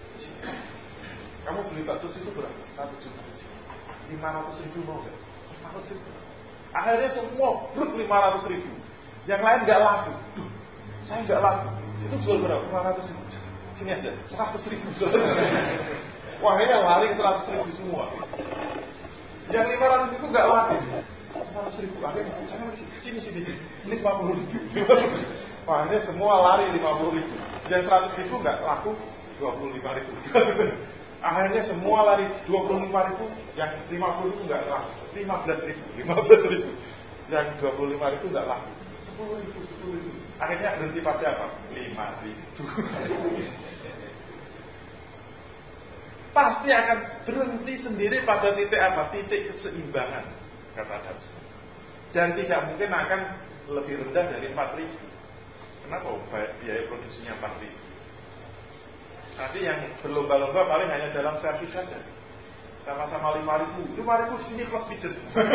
kamu beli bakso itu berapa? 1 juta. 500.000 mau nggak? 500.000. Akhirnya semua brut 500.000. Yang lain nggak laku. Duh, saya nggak laku. Itu jual berapa? 500.000. Sini aja, 100.000. Wah, ini yang lari 100.000 semua. Yang 500 itu nggak laku. 100.000 akhirnya, jangan sini. Ini 50.000. Wah, ini semua lari 50.000. Yang 100.000 nggak laku, 25.000. Akhirnya semua lari 25.000, yang 50 itu nggak laku, 15.000. Yang 25.000 nggak laku, 10.000. Akhirnya berhenti pada apa? 5.000. Pasti akan berhenti sendiri pada titik apa? Titik keseimbangan, kata Adam Smith. Dan tidak mungkin akan lebih rendah dari 4.000. Kenapa? Biaya produksinya 4.000. Nanti yang berlomba-lomba paling hanya dalam servis saja. Sama-sama 5.000. 5.000 di sini plus pijet.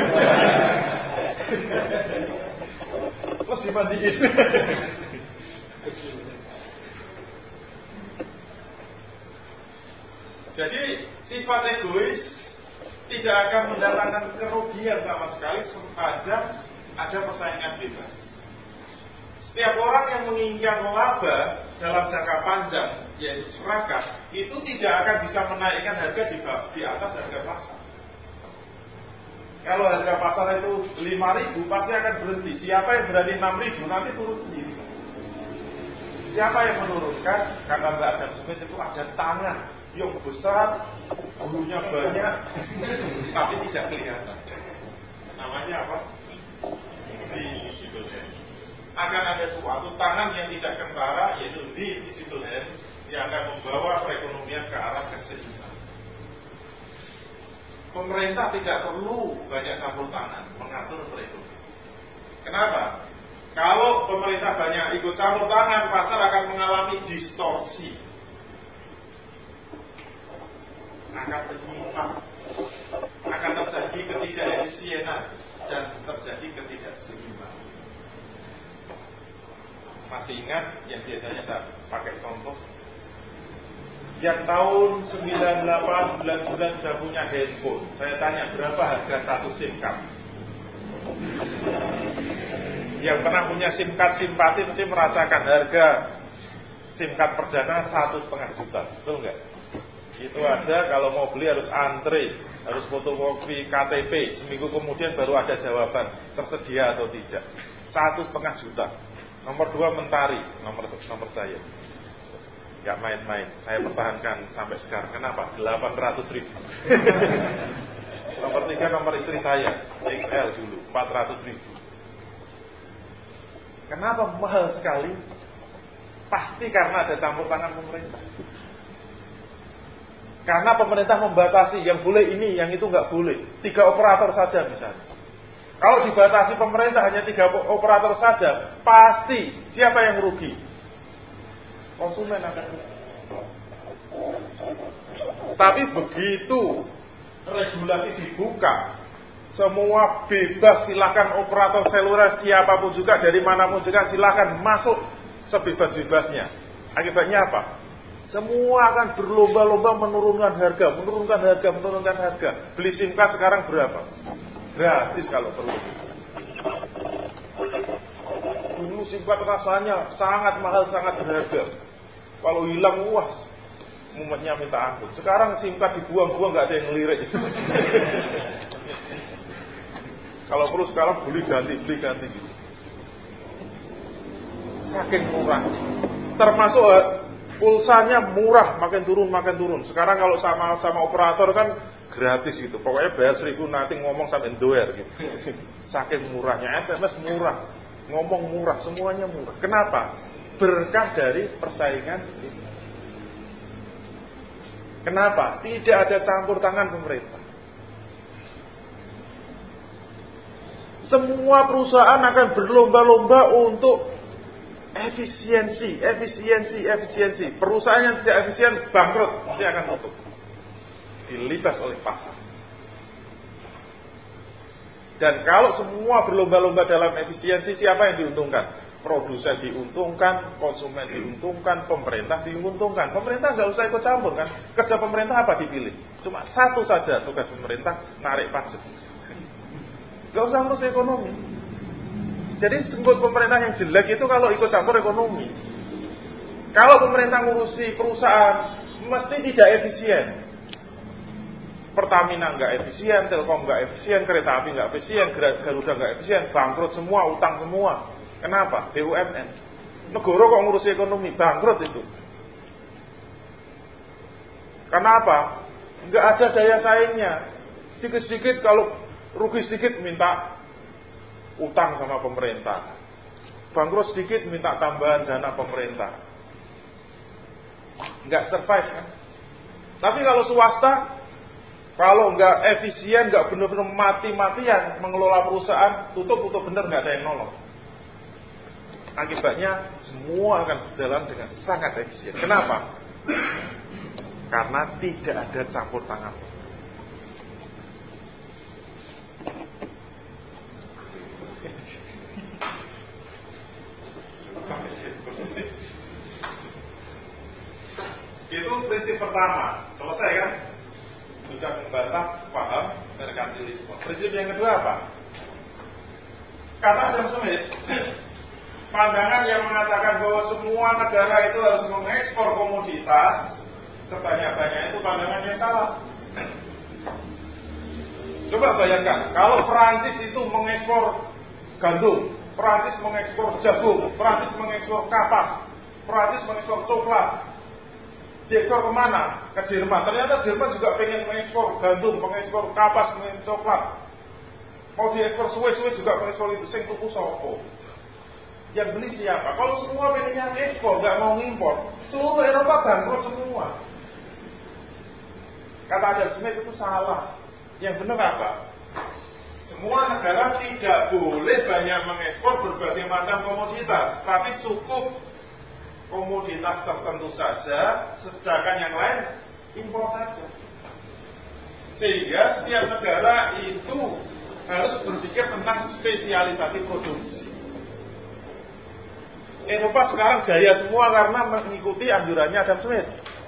Plus dimandiin. Jadi sifat egois tidak akan mendatangkan kerugian sama sekali sepanjang ada persaingan bebas. Setiap orang yang menginginkan laba dalam jangka panjang, yaitu serakah, itu tidak akan bisa menaikkan harga di atas harga pasar. Kalau harga pasar itu 5.000, pasti akan berhenti. Siapa yang berani 6.000, nanti turun sendiri. Siapa yang menurunkan? Kata Mbak Adam Smith itu ada tangan yang besar, gurunya banyak, tapi tidak kelihatan. Namanya apa? Invisible hand. Akan ada suatu tangan yang tidak kentara, yaitu invisible hand, yang akan membawa perekonomian ke arah keseimbangan. Pemerintah tidak perlu banyak campur tangan mengatur perekonomian. Kenapa? Kalau pemerintah banyak ikut campur tangan, pasar akan mengalami distorsi, akan menyimpang, akan terjadi ketidakefisienan dan terjadi ketidakseimbangan. Masih ingat yang biasanya saya pakai contoh? Yang tahun 98, 99 sudah punya handphone. Saya tanya berapa harga satu SIM card? Yang pernah punya SIM card simpatis mesti merasakan harga SIM card perdana 1,5 juta. Betul nggak? Itu aja kalau mau beli harus antre, harus fotokopi KTP. Seminggu kemudian baru ada jawaban tersedia atau tidak. 1,5 juta. Nomor 2 Mentari, nomor saya. Gak main-main, saya pertahankan sampai sekarang. Kenapa? 800.000. Nomor 3 nomor istri saya, XL dulu, 400.000. Kenapa mahal sekali? Pasti karena ada campur tangan pemerintah. Karena pemerintah membatasi yang boleh ini, yang itu nggak boleh. 3 operator saja misalnya. Kalau dibatasi pemerintah hanya 3 operator saja, pasti siapa yang rugi? Konsumen akan rugi. Tapi begitu regulasi dibuka, semua bebas, silakan operator seluler siapapun juga dari manapun juga silakan masuk sebebas-bebasnya. Akibatnya apa? Semua akan berlomba-lomba menurunkan harga. Beli SIM card sekarang berapa? Gratis kalau perlu. Dulu SIM card rasanya sangat mahal, sangat berharga. Kalau hilang, wah, mumetnya minta ampun. Sekarang SIM card dibuang-buang, nggak ada yang ngelirik. Kalau perlu sekarang beli ganti gitu. Saking murah. Termasuk pulsanya murah, makin turun. Sekarang kalau sama operator kan gratis gitu. Pokoknya bayar 1.000 nanti ngomong sampai doer gitu. Saking murahnya, SMS murah, ngomong murah, semuanya murah. Kenapa? Berkah dari persaingan. Kenapa? Tidak ada campur tangan pemerintah. Semua perusahaan akan berlomba-lomba untuk efisiensi. Perusahaan yang tidak efisien bangkrut, pasti akan tutup. Dilibas oleh pasar. Dan kalau semua berlomba-lomba dalam efisiensi, siapa yang diuntungkan? Produsen diuntungkan, konsumen diuntungkan, pemerintah diuntungkan. Pemerintah nggak usah ikut campur kan? Kerja pemerintah apa dipilih? Cuma satu saja tugas pemerintah, narik pajak. Nggak usah ngurus ekonomi. Jadi sebut pemerintah yang jelek itu kalau ikut campur ekonomi. Kalau pemerintah ngurusi perusahaan, mesti tidak efisien. Pertamina nggak efisien, Telkom nggak efisien, kereta api nggak efisien, Garuda nggak efisien, bangkrut semua, utang semua. Kenapa? BUMN. Negara kok ngurusi ekonomi, bangkrut itu. Kenapa? Nggak ada daya saingnya. Sedikit-sedikit kalau rugi sedikit minta utang sama pemerintah. Bangkrut sedikit minta tambahan dana pemerintah. Nggak survive kan? Tapi kalau swasta, kalau nggak efisien, nggak benar-benar mati-matian mengelola perusahaan, tutup bener nggak ada yang nolong. Akibatnya semua akan berjalan dengan sangat efisien. Kenapa? Karena tidak ada campur tangan. Itu prinsip pertama. Selesai kan? Sudah membantah paham merkantilisme. Prinsip yang kedua apa? Kata Adam Smith, pandangan yang mengatakan bahwa semua negara itu harus mengekspor komoditas sebanyak-banyaknya itu pandangan yang salah. Coba bayangkan, kalau Perancis itu mengekspor gandum, Perancis mengekspor jagung, Perancis mengekspor kapas, Perancis mengekspor coklat. Diekspor kemana? Ke Jerman. Ternyata Jerman juga pengen mengekspor gandum, mengekspor kapas, mengekspor coklat. Mau diekspor Swiss juga mengekspor itu. Sing tuku sopo? Yang beli siapa? Kalau semua pengennya ekspor, nggak mau ngimpor, seluruh Eropa bangkrut semua. Kata Adam Smith itu salah. Yang benar apa? Semua negara tidak boleh banyak mengekspor berbagai macam komoditas, tapi cukup komoditas tertentu saja, sedangkan yang lain impor saja. Sehingga setiap negara itu harus berpikir tentang spesialisasi produksi. Eropa sekarang jaya semua karena mengikuti anjurannya Adam Smith.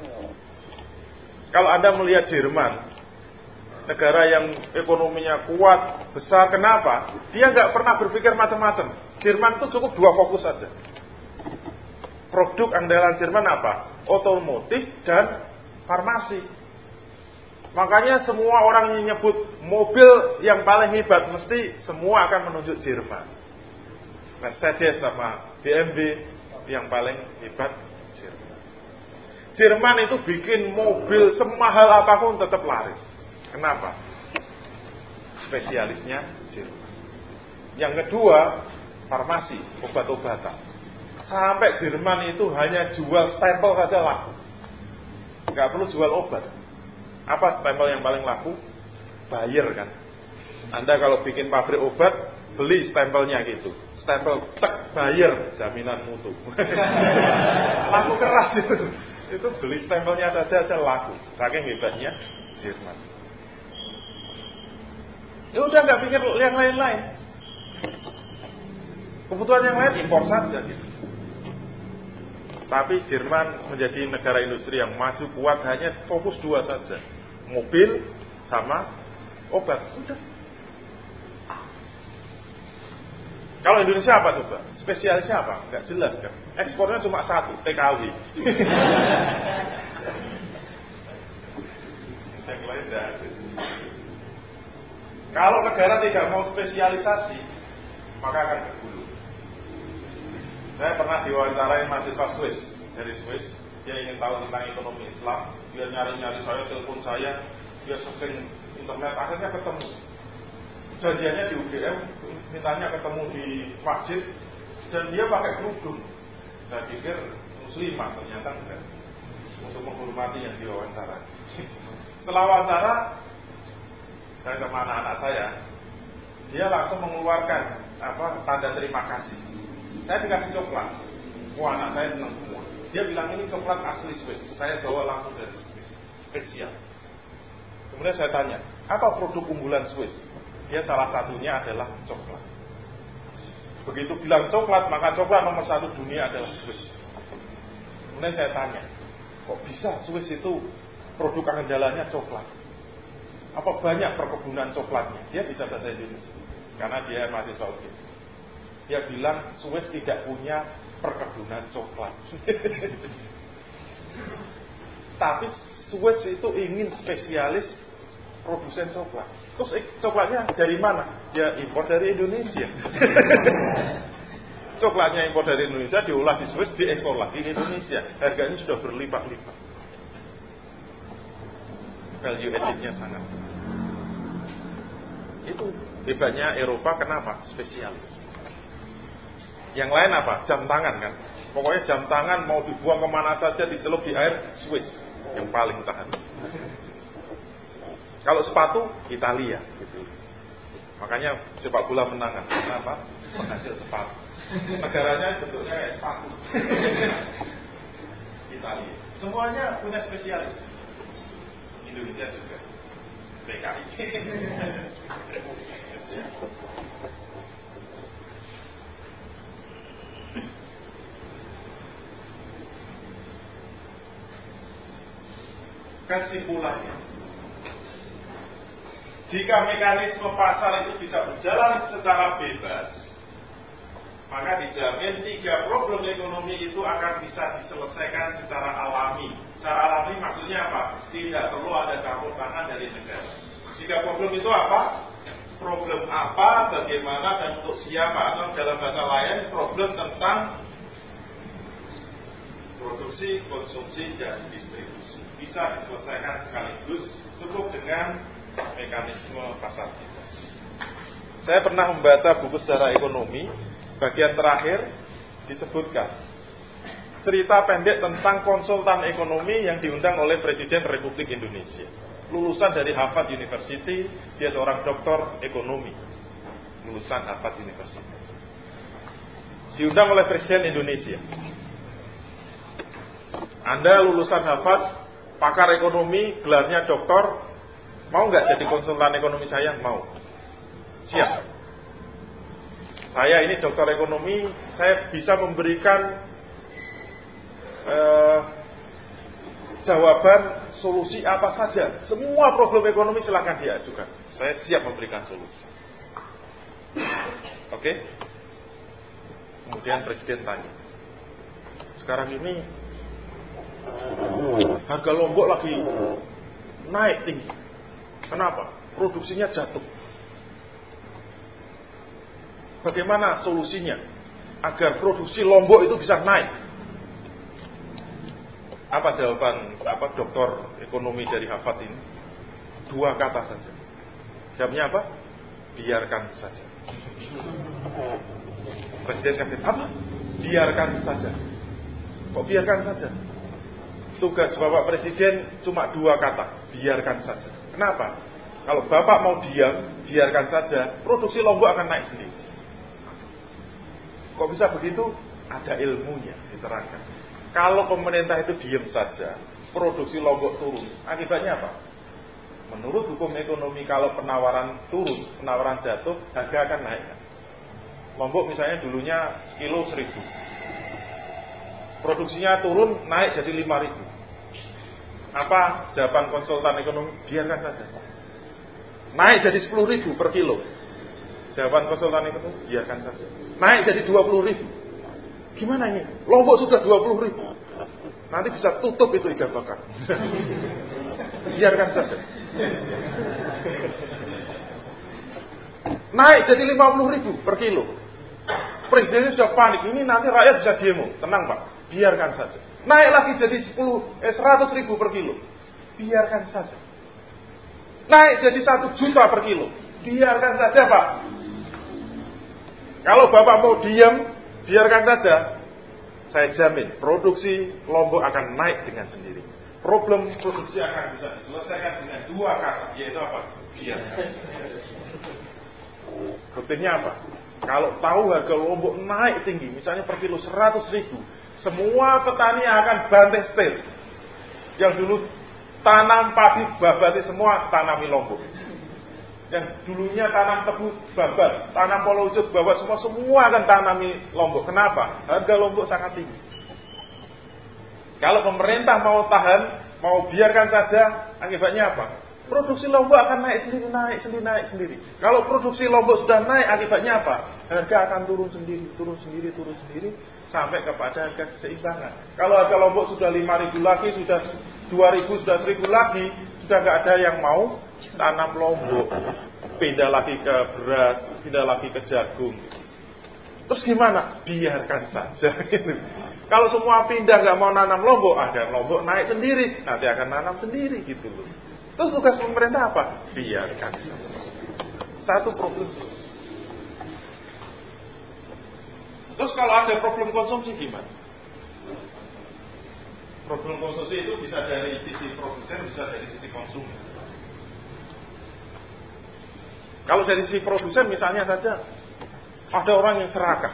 Kalau Anda melihat Jerman, negara yang ekonominya kuat, besar, kenapa? Dia nggak pernah berpikir macam-macam. Jerman itu cukup 2 fokus saja. Produk andalan Jerman apa? Otomotif dan farmasi. Makanya semua orang yang nyebut mobil yang paling hebat mesti semua akan menunjuk Jerman. Mercedes sama BMW yang paling hebat Jerman. Jerman itu bikin mobil semahal apapun tetap laris. Kenapa? Spesialisnya Jerman. Yang kedua, farmasi, obat-obatan. Sampai Jerman itu hanya jual stempel saja laku. Nggak perlu jual obat. Apa stempel yang paling laku? Bayer kan. Anda kalau bikin pabrik obat, beli stempelnya gitu. Stempel tek Bayer, jaminan mutu. Laku keras itu. Itu beli stempelnya saja laku. Saking hebatnya Jerman. Ya udah nggak pikir yang lain-lain. Kebutuhan yang lain impor saja gitu. Tapi Jerman menjadi negara industri yang maju kuat hanya fokus 2 saja. Mobil sama obat. Udah. Kalau Indonesia apa coba? Spesialisnya apa? Enggak jelas kan. Ekspornya cuma 1, TKW. Yang lain enggak ada. Kalau negara tidak mau spesialisasi, maka akan bergulu. Saya pernah diwawancarai mahasiswa Swiss dari Swiss. Dia ingin tahu tentang ekonomi Islam. Dia nyari-nyari saya, telepon saya. Dia searching internet, akhirnya ketemu. Janjiannya di UGM, mintanya ketemu di masjid, dan dia pakai kerudung. Saya pikir muslimah, ternyata enggak. Untuk menghormati yang diwawancara. Setelah wawancara, saya sama anak-anak saya, dia langsung mengeluarkan tanda terima kasih. Saya dikasih coklat. Wah, anak saya senang semua. Dia bilang ini coklat asli Swiss. Saya bawa langsung dari Swiss. Spesial. Kemudian saya tanya, apa produk unggulan Swiss? Dia salah satunya adalah coklat. Begitu bilang coklat, maka coklat nomor 1 dunia adalah Swiss. Kemudian saya tanya, kok bisa Swiss itu produk andalannya coklat? Apa banyak perkebunan coklatnya? Dia bisa bahasa Indonesia. Karena dia mahasiswa UGM. Dia bilang Swiss tidak punya perkebunan coklat. Tapi Swiss itu ingin spesialis produsen coklat. Terus coklatnya dari mana? Ya impor dari Indonesia. Coklatnya impor dari Indonesia, diolah di Swiss, diekspor lagi ke Indonesia. Harganya sudah berlipat-lipat. Value added-nya sangat. Itu hebatnya Eropa, kenapa? Spesialis. Yang lain apa? Jam tangan kan. Pokoknya jam tangan mau dibuang kemana saja, dicelup di air, Swiss yang paling tahan. Kalau sepatu, Italia gitu. Makanya sepak bola menang. Kenapa? Penghasil sepatu. Negaranya bentuknya kayak sepatu. Italia. Semuanya punya spesialis. Indonesia juga. PKI. Kesimpulannya, jika mekanisme pasar itu bisa berjalan secara bebas, maka dijamin 3 problem ekonomi itu akan bisa diselesaikan secara alami. Secara alami maksudnya apa? Tidak perlu ada campur tangan dari negara. Jika problem itu apa? Problem apa, bagaimana, dan untuk siapa? Atau dalam bahasa lain, problem tentang produksi produksi, konsumsi, dan distribusi. Bisa diselesaikan sekaligus cukup dengan mekanisme pasar bebas. Saya pernah membaca buku sejarah ekonomi, bagian terakhir disebutkan cerita pendek tentang konsultan ekonomi yang diundang oleh Presiden Republik Indonesia. Lulusan dari Harvard University, dia seorang doktor ekonomi. Lulusan Harvard University. Diundang oleh Presiden Indonesia. Anda lulusan Harvard, pakar ekonomi, gelarnya doktor, mau nggak jadi konsultan ekonomi saya? Mau. Siap. Saya ini dokter ekonomi, saya bisa memberikan jawaban solusi apa saja. Semua problem ekonomi silakan diajukan. Saya siap memberikan solusi. Oke? Kemudian Presiden tanya, sekarang ini harga Lombok lagi naik tinggi. Kenapa? Produksinya jatuh. Bagaimana solusinya agar produksi Lombok itu bisa naik? Apa jawaban doktor ekonomi dari Harvard ini? 2 kata saja. Jawabnya apa? Biarkan saja. Presiden kaget, apa? Biarkan saja. Kok biarkan saja? Tugas Bapak Presiden cuma 2 kata, biarkan saja. Kenapa? Kalau Bapak mau diam, biarkan saja, produksi Lombok akan naik sendiri. Kok bisa begitu? Ada ilmunya diterangkan. Kalau pemerintah itu diam saja, produksi Lombok turun. Akibatnya apa? Menurut hukum ekonomi, kalau penawaran turun, penawaran jatuh, harga akan naik. Lombok misalnya dulunya kilo 1.000. Produksinya turun, naik jadi 5.000. Apa jawaban konsultan ekonomi? Biarkan saja. Naik jadi 10.000 per kilo. Jawaban konsultan ekonomi, biarkan saja. Naik jadi 20.000. Gimana ini? Lombok sudah 20.000. Nanti bisa tutup itu ikan bakar. Biarkan saja. Naik jadi 50.000 per kilo. Presidennya sudah panik. Ini nanti rakyat bisa demo. Tenang Pak, biarkan saja. Naik lagi jadi 100.000 per kilo. Biarkan saja. Naik jadi 1 juta per kilo. Biarkan saja Pak. Kalau Bapak mau diam, biarkan saja. Saya jamin produksi Lombok akan naik dengan sendiri. Problem produksi akan bisa diselesaikan dengan 2 kata, yaitu apa? Biarkan. Buktinya apa? Kalau tahu harga Lombok naik tinggi, misalnya per kilo 100.000, semua petani akan banting setir. Yang dulu tanam padi babati semua tanami Lombok. Yang dulunya tanam tebu babat, tanam polo ujuk babat, semua akan tanami Lombok. Kenapa? Harga Lombok sangat tinggi. Kalau pemerintah mau tahan, mau biarkan saja, akibatnya apa? Produksi Lombok akan naik sendiri. Kalau produksi Lombok sudah naik, akibatnya apa? Harga akan turun sendiri, sampai kepada harga keseimbangan. Kalau harga Lombok sudah 5.000 lagi, sudah 2.000, sudah 1.000 lagi, sudah nggak ada yang mau tanam Lombok, pindah lagi ke beras, pindah lagi ke jagung. Terus gimana? Biarkan saja. Kalau semua pindah nggak mau nanam Lombok, agar Lombok naik sendiri, nanti akan nanam sendiri gitu loh. Terus tugas pemerintah apa? Biarkan. Satu problem. Terus kalau ada problem konsumsi gimana? Problem konsumsi itu bisa dari sisi produsen, bisa dari sisi konsumen. Kalau dari sisi produsen misalnya saja ada orang yang serakah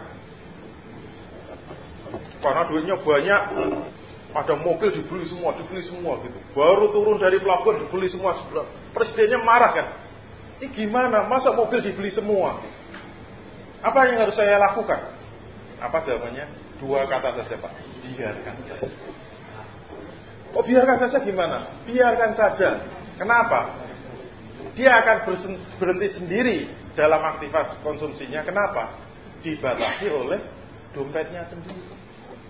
karena duitnya banyak, ada mobil dibeli semua gitu. Baru turun dari pelabuhan dibeli semua. Presidennya marah kan? Ini gimana? Masa mobil dibeli semua? Apa yang harus saya lakukan? Apa jawabannya? 2 kata saja Pak. Biarkan saja. Oh biarkan saja gimana? Biarkan saja. Kenapa? Dia akan berhenti sendiri dalam aktivitas konsumsinya. Kenapa? Dibatasi oleh dompetnya sendiri.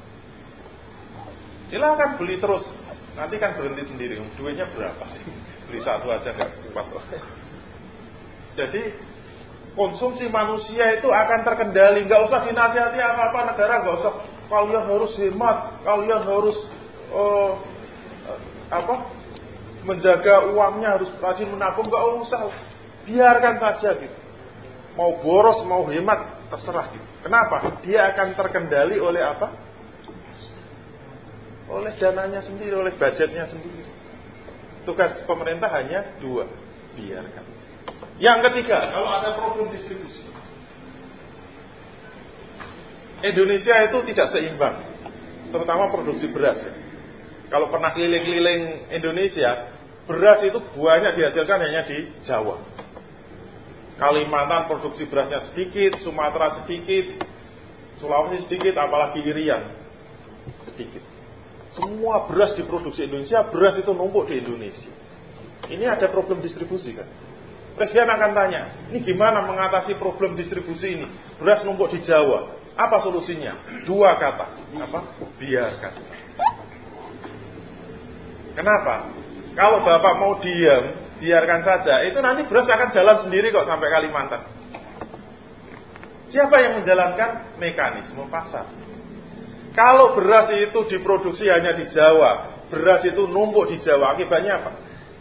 Silakan beli terus, nanti kan berhenti sendiri. Duitnya berapa sih? Beli 1 aja nggak kuat. Jadi konsumsi manusia itu akan terkendali. Nggak usah dinasihati apa-apa negara, nggak usah. Kalian harus hemat, kalian harus menjaga uangnya, harus rajin menabung, nggak usah, biarkan saja gitu. Mau boros, mau hemat, terserah gitu. Kenapa? Dia akan terkendali oleh apa? Oleh dananya sendiri, oleh budgetnya sendiri. Tugas pemerintah hanya 2, biarkan. Yang ketiga, kalau ada problem distribusi, Indonesia itu tidak seimbang, terutama produksi beras. Kalau pernah keliling-keliling Indonesia, beras itu banyak dihasilkan hanya di Jawa. Kalimantan produksi berasnya sedikit, Sumatera sedikit, Sulawesi sedikit, apalagi Irian sedikit. Semua beras diproduksi Indonesia, beras itu numpuk di Indonesia. Ini ada problem distribusi kan? Presiden akan tanya, ini gimana mengatasi problem distribusi ini? Beras numpuk di Jawa, apa solusinya? 2 kata, apa? Biarkan. Kenapa? Kalau Bapak mau diam, biarkan saja, itu nanti beras akan jalan sendiri kok sampai Kalimantan. Siapa yang menjalankan? Mekanisme pasar. Kalau beras itu diproduksi hanya di Jawa, beras itu numpuk di Jawa, akibatnya apa?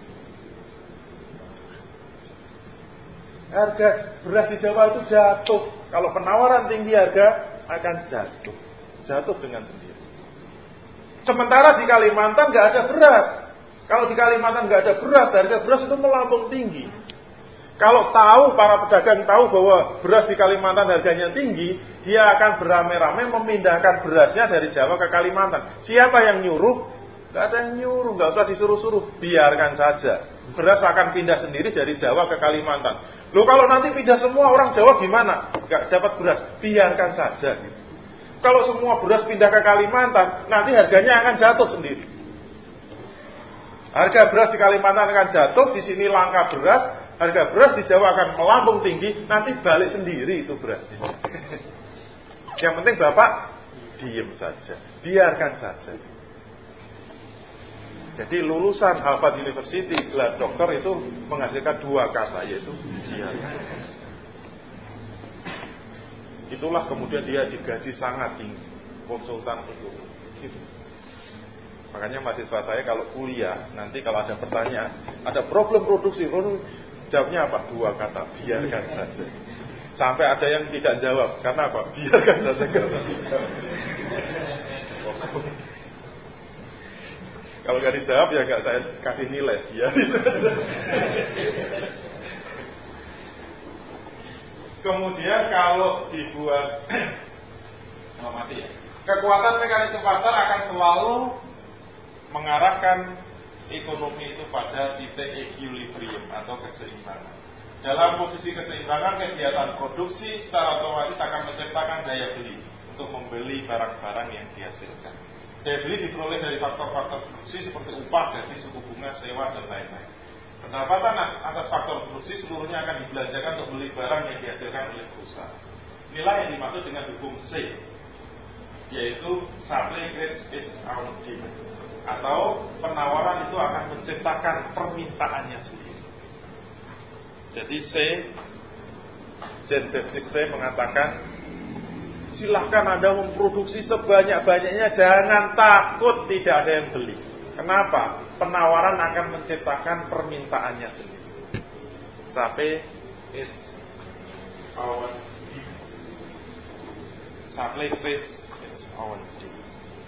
Harga beras di Jawa itu jatuh. Kalau penawaran tinggi, harga akan jatuh. Jatuh dengan sendiri. Sementara di Kalimantan nggak ada beras. Kalau di Kalimantan nggak ada beras, harga beras itu melambung tinggi. Kalau tahu, para pedagang tahu bahwa beras di Kalimantan harganya tinggi, dia akan beramai-ramai memindahkan berasnya dari Jawa ke Kalimantan. Siapa yang nyuruh? Nggak ada yang nyuruh, nggak usah disuruh-suruh, biarkan saja. Beras akan pindah sendiri dari Jawa ke Kalimantan. Loh, kalau nanti pindah semua orang Jawa gimana? Nggak dapat beras, biarkan saja. Kalau semua beras pindah ke Kalimantan, nanti harganya akan jatuh sendiri. Harga beras di Kalimantan akan jatuh, di sini langka beras, harga beras di Jawa akan melambung tinggi, nanti balik sendiri itu berasnya. Yang penting Bapak diem saja, biarkan saja. Jadi lulusan Harvard University gelar dokter itu menghasilkan 2 kata, yaitu biarkan saja. Itulah kemudian dia digaji sangat tinggi, konsultan ekonomi. Gitu. Makanya mahasiswa saya kalau kuliah, nanti kalau ada pertanyaan, ada problem produksi, jawabnya apa? 2 kata, biarkan saja. Sampai ada yang tidak jawab, karena apa? Biarkan saja. Kalau nggak dijawab ya nggak saya kasih nilai, biarin saja. Kemudian kalau dibuat mati ya, kekuatan mekanisme pasar akan selalu mengarahkan ekonomi itu pada titik equilibrium atau keseimbangan. Dalam posisi keseimbangan, kegiatan produksi secara otomatis akan menciptakan daya beli untuk membeli barang-barang yang dihasilkan. Daya beli diperoleh dari faktor-faktor produksi seperti upah, gaji, suku bunga, sewa, dan lain-lain. Pendapatan atas faktor produksi seluruhnya akan dibelanjakan untuk beli barang yang dihasilkan oleh perusahaan. Inilah yang dimaksud dengan hukum C, yaitu supply creates its own demand, atau penawaran itu akan menciptakan permintaannya sendiri. Jadi Jean Baptiste C mengatakan, silahkan Anda memproduksi sebanyak-banyaknya, jangan takut tidak ada yang beli. Kenapa? Penawaran akan menciptakan permintaannya sendiri. Supply is our demand. Supply creates its own demand.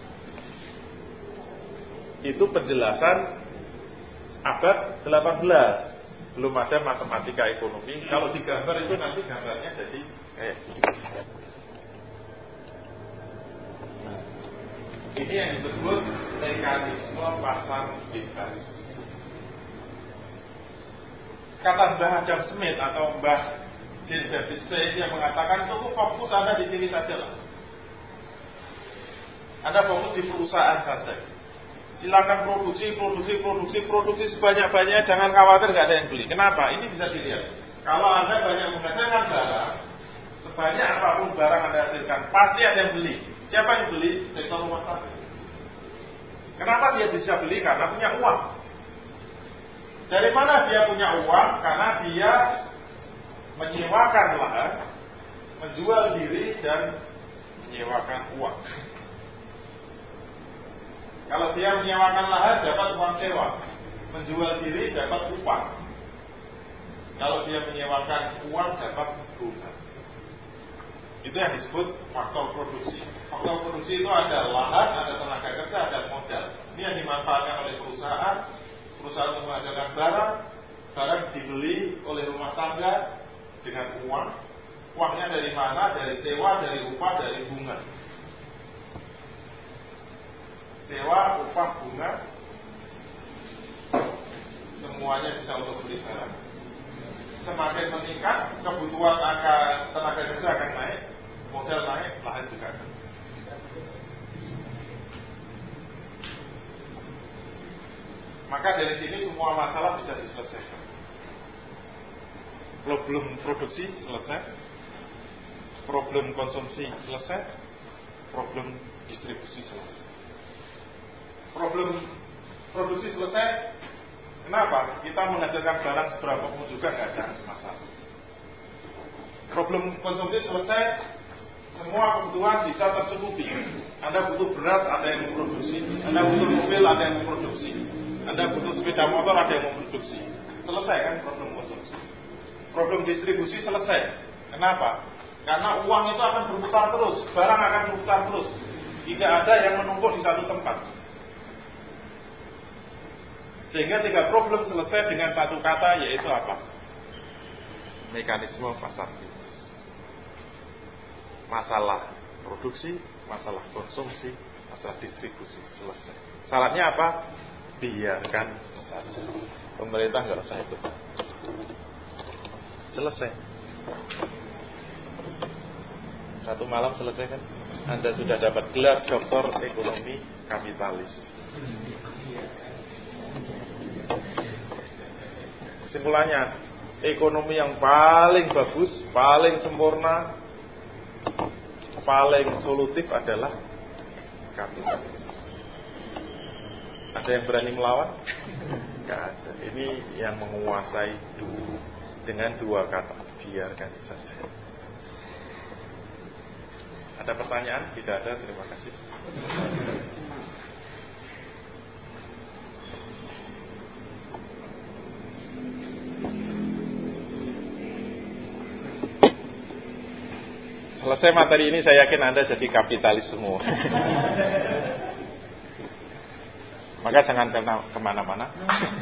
Itu penjelasan abad 18. Belum ada matematika ekonomi. Kalau digambar itu nanti gambarnya jadi ini yang disebut mekanisme pasar bebas. Kata Mbah Adam Smith atau Mbah Jean Baptiste yang mengatakan cukup fokus Anda di sini saja lah. Anda fokus di perusahaan saja. Silakan produksi sebanyak-banyaknya, jangan khawatir nggak ada yang beli. Kenapa? Ini bisa dilihat. Kalau Anda banyak menghasilkan barang, sebanyak apapun barang Anda hasilkan, pasti ada yang beli. Siapa yang beli? Sektor rumah tangga. Kenapa dia bisa beli? Karena punya uang. Dari mana dia punya uang? Karena dia menyewakan lahan, menjual diri dan menyewakan uang. Kalau dia menyewakan lahan dapat uang sewa, menjual diri dapat upah. Kalau dia menyewakan uang dapat bunga. Itu yang disebut faktor produksi. Faktor produksi itu ada lahan, ada tenaga kerja, ada modal. Ini yang dimanfaatkan oleh perusahaan. Perusahaan untuk menghasilkan barang dibeli oleh rumah tangga dengan uang. Uangnya dari mana? Dari sewa, dari upah, dari bunga. Sewa, upah, bunga, semuanya bisa untuk beli barang. Semakin meningkat, kebutuhan akan tenaga kerja akan naik, modal naik, lahan juga akan. Maka dari sini semua masalah bisa diselesaikan. Problem produksi selesai, problem konsumsi selesai, problem distribusi selesai. Problem produksi selesai. Kenapa? Kita menghasilkan barang seberapa pun juga nggak ada masalah. Problem konsumsi selesai, semua kebutuhan bisa tercukupi. Anda butuh beras, ada yang memproduksi. Anda butuh mobil, ada yang memproduksi. Anda butuh sepeda motor, ada yang memproduksi. Selesai kan problem konsumsi. Problem distribusi selesai. Kenapa? Karena uang itu akan berputar terus, barang akan berputar terus. Tidak ada yang menumpuk di satu tempat. Sehingga 3 problem selesai dengan satu kata, yaitu apa? Mekanisme pasar bebas. Masalah produksi, masalah konsumsi, masalah distribusi selesai. Syaratnya apa? Biarkan saja. Pemerintah nggak usah ikut. Selesai. Satu malam selesai kan? Anda sudah dapat gelar doktor ekonomi kapitalis. Kesimpulannya, ekonomi yang paling bagus, paling sempurna, paling solutif adalah kapitalis. Ada yang berani melawan? Tidak ada. Ini yang menguasai dengan 2 kata, biarkan saja. Ada pertanyaan? Tidak ada, terima kasih. Selesai materi ini saya yakin Anda jadi kapitalis semua. Maka jangan kemana-mana.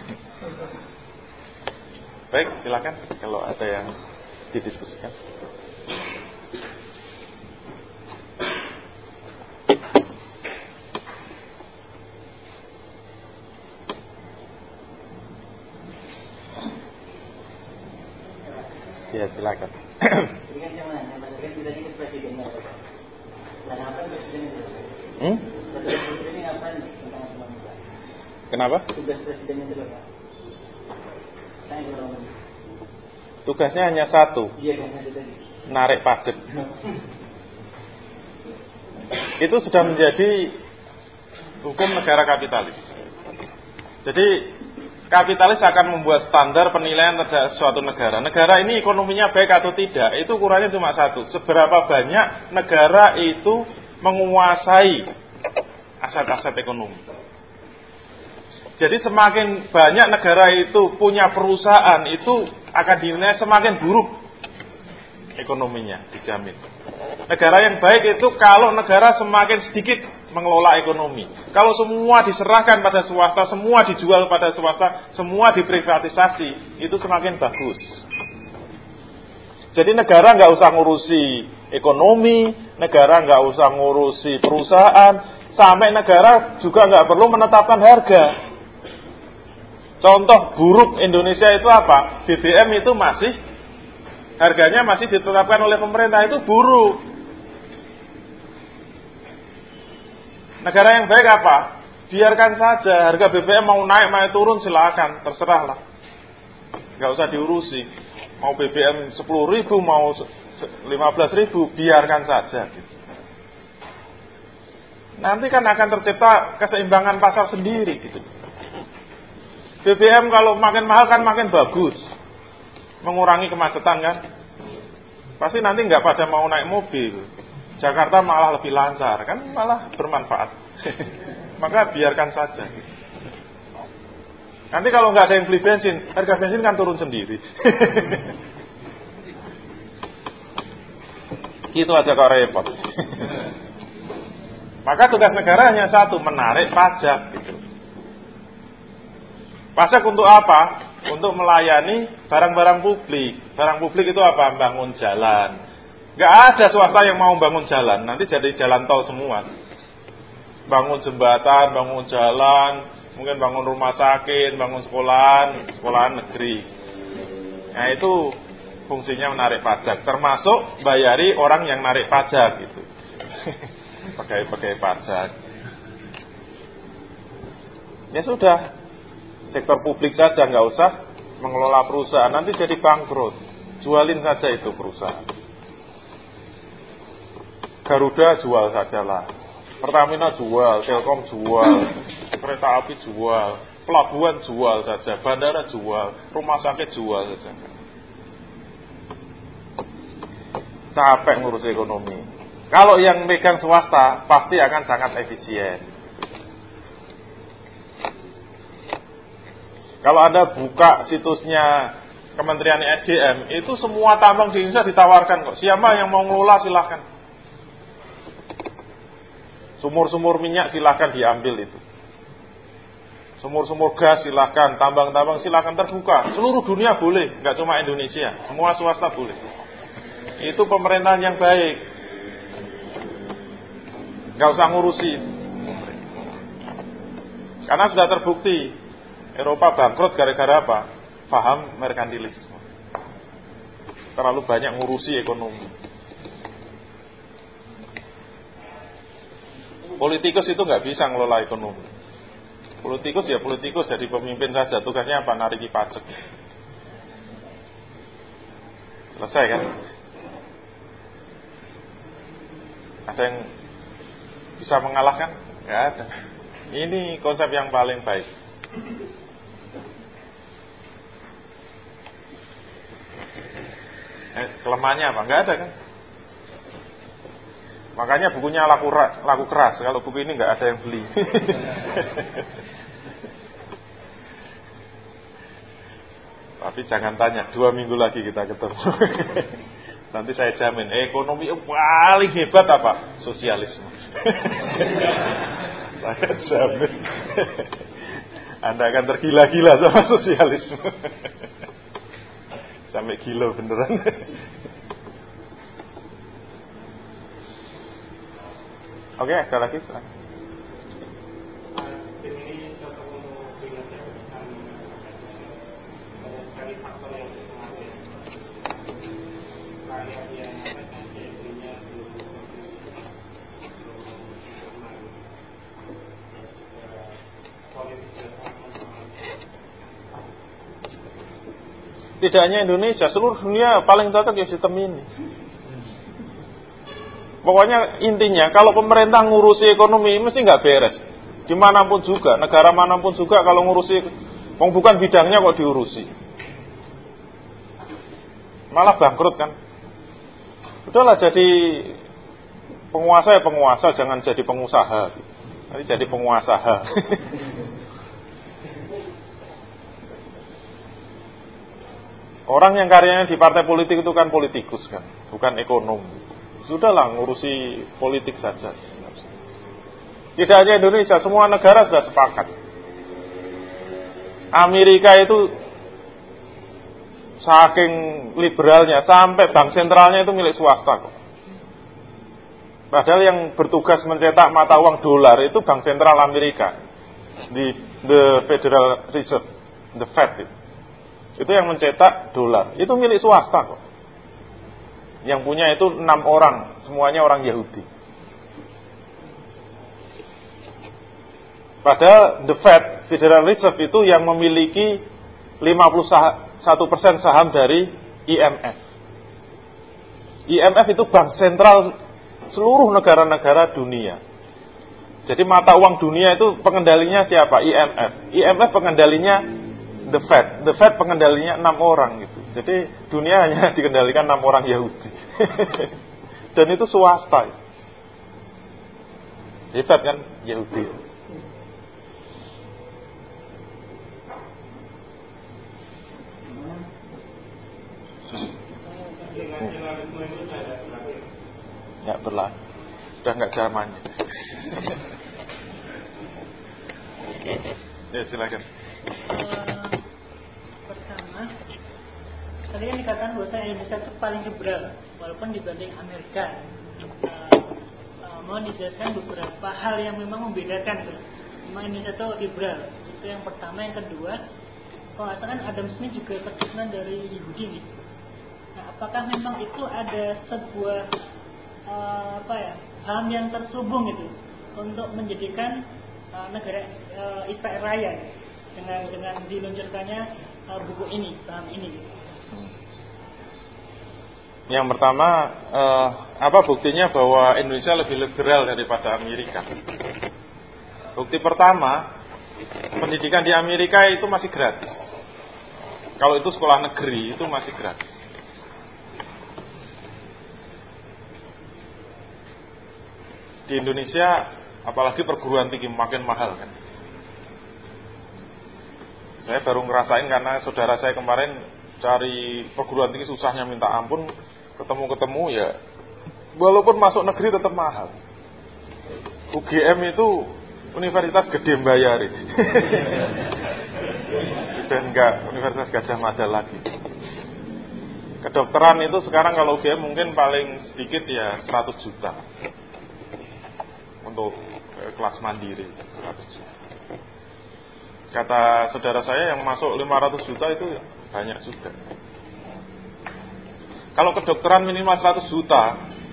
Baik, silakan kalau ada yang didiskusikan. Ya, silakan. Ini kan saya menanya, Mas kan kita ini presidennya. Dan apa presiden itu? Presiden ini apa nih tentang ekonomi? Kenapa? Tugas presidennya itu apa? Saya belum. Tugasnya hanya satu. Iya, kan itu tadi. Narik pajak. Itu sudah menjadi hukum negara kapitalis. Jadi kapitalis akan membuat standar penilaian terhadap suatu negara. Negara ini ekonominya baik atau tidak, itu ukurannya cuma satu. Seberapa banyak negara itu menguasai aset-aset ekonomi. Jadi semakin banyak negara itu punya perusahaan, itu akan dinilai semakin buruk ekonominya, dijamin. Negara yang baik itu kalau negara semakin sedikit mengelola ekonomi. Kalau semua diserahkan pada swasta, semua dijual pada swasta, semua diprivatisasi, itu semakin bagus. Jadi negara nggak usah ngurusi ekonomi, negara nggak usah ngurusi perusahaan, sampai negara juga nggak perlu menetapkan harga. Contoh buruk Indonesia itu apa? BBM itu masih harganya masih ditetapkan oleh pemerintah, itu buruk. Negara yang baik apa? Biarkan saja, harga BBM mau naik, mau turun silakan, terserahlah. Gak usah diurusi. Mau BBM 10.000, mau 15.000, biarkan saja. Gitu. Nanti kan akan tercipta keseimbangan pasar sendiri. Gitu. BBM kalau makin mahal kan makin bagus, mengurangi kemacetan kan. Pasti nanti nggak pada mau naik mobil. Jakarta malah lebih lancar, kan malah bermanfaat. Maka biarkan saja. Nanti kalau nggak ada yang beli bensin, harga bensin kan turun sendiri. Gitu aja kok repot. Maka tugas negara hanya satu, menarik pajak gitu. Pajak untuk apa? Untuk melayani barang-barang publik. Barang publik itu apa? Bangun jalan. Gak ada swasta yang mau bangun jalan, nanti jadi jalan tol semua. Bangun jembatan, bangun jalan, mungkin bangun rumah sakit, bangun sekolahan negeri. Nah itu fungsinya menarik pajak, termasuk bayari orang yang narik pajak gitu. Pegawai pajak. Ya sudah, sektor publik saja, nggak usah mengelola perusahaan, nanti jadi bangkrut. Jualin saja itu perusahaan. Garuda jual sajalah, Pertamina jual, Telkom jual, kereta api jual, pelabuhan jual saja, bandara jual, rumah sakit jual saja. Capek ngurus ekonomi. Kalau yang megang swasta pasti akan sangat efisien. Kalau Anda buka situsnya Kementerian SDM, itu semua tambang di Indonesia ditawarkan kok. Siapa yang mau ngelola silahkan. Sumur-sumur minyak silahkan diambil itu. Sumur-sumur gas silahkan, tambang-tambang silahkan terbuka. Seluruh dunia boleh, nggak cuma Indonesia. Semua swasta boleh. Itu pemerintahan yang baik. Nggak usah ngurusi. Karena sudah terbukti Eropa bangkrut gara-gara apa? Paham merkantilisme. Terlalu banyak ngurusi ekonomi. Politikus itu nggak bisa ngelola ekonomi. Politikus ya politikus, jadi pemimpin saja. Tugasnya apa? Nariki pajak. Selesai kan? Ada yang bisa mengalahkan? Nggak ada. Ini konsep yang paling baik. Kelemahannya apa? Nggak ada kan? Makanya bukunya laku keras. Kalau buku ini nggak ada yang beli. Tapi jangan tanya, 2 minggu lagi kita ketemu. Nanti saya jamin, ekonomi yang paling hebat apa? Sosialisme. Saya jamin. Anda akan tergila-gila sama sosialisme. Sampai gila beneran. Oke, ada lagi silakan. Tidak hanya Indonesia, seluruh dunia paling cocok ya sistem ini. Pokoknya intinya kalau pemerintah ngurusi ekonomi mesti nggak beres. Dimanapun juga, negara manapun juga kalau ngurusi, bukan bidangnya kok diurusi, malah bangkrut kan. Udahlah jadi penguasa ya penguasa, jangan jadi pengusaha. Nanti jadi penguasa. Orang yang karyanya di partai politik itu kan politikus kan, bukan ekonom. Sudahlah ngurusi politik saja. Tidak hanya Indonesia, semua negara sudah sepakat. Amerika itu saking liberalnya sampai bank sentralnya itu milik swasta kok. Padahal yang bertugas mencetak mata uang dolar itu bank sentral Amerika, di the Federal Reserve, the Fed. Itu yang mencetak dolar. Itu milik swasta kok. Yang punya itu 6 orang, semuanya orang Yahudi. Padahal the Fed, Federal Reserve itu yang memiliki 51% saham dari IMF. IMF itu bank sentral seluruh negara-negara dunia. Jadi mata uang dunia itu pengendalinya siapa? IMF. IMF pengendalinya The Fed pengendalinya 6 orang gitu. Jadi dunia hanya dikendalikan 6 orang Yahudi. Dan itu swasta. Hebat kan Yahudi. Nggak berlaku. Sudah nggak zamannya. Ya silakan. Pertama, tadi kan dikatakan bahwa Indonesia itu paling liberal, walaupun dibanding Amerika. Mau dijelaskan beberapa hal yang memang membedakan tuh. Memang Indonesia itu liberal. Itu yang pertama. Yang kedua, kalau kan Adam Smith juga keturunan dari Yahudi nih. Nah, apakah memang itu ada sebuah hal yang terselubung itu untuk menjadikan negara Israel Raya dengan diluncurkannya buku ini, paham ini gitu. Yang pertama, apa buktinya bahwa Indonesia lebih liberal daripada Amerika? Bukti pertama, pendidikan di Amerika itu masih gratis. Kalau itu sekolah negeri itu masih gratis. Di Indonesia, apalagi perguruan tinggi makin mahal kan. Saya baru ngerasain karena saudara saya kemarin cari perguruan tinggi susahnya minta ampun. Ketemu ya, walaupun masuk negeri tetap mahal. UGM itu universitas gede mbayari. Dan enggak Universitas Gajah Mada lagi. Kedokteran itu sekarang kalau UGM mungkin paling sedikit ya 100 juta. Untuk kelas mandiri 100 juta. Kata saudara saya yang masuk 500 juta itu banyak juga. Kalau kedokteran minimal 100 juta,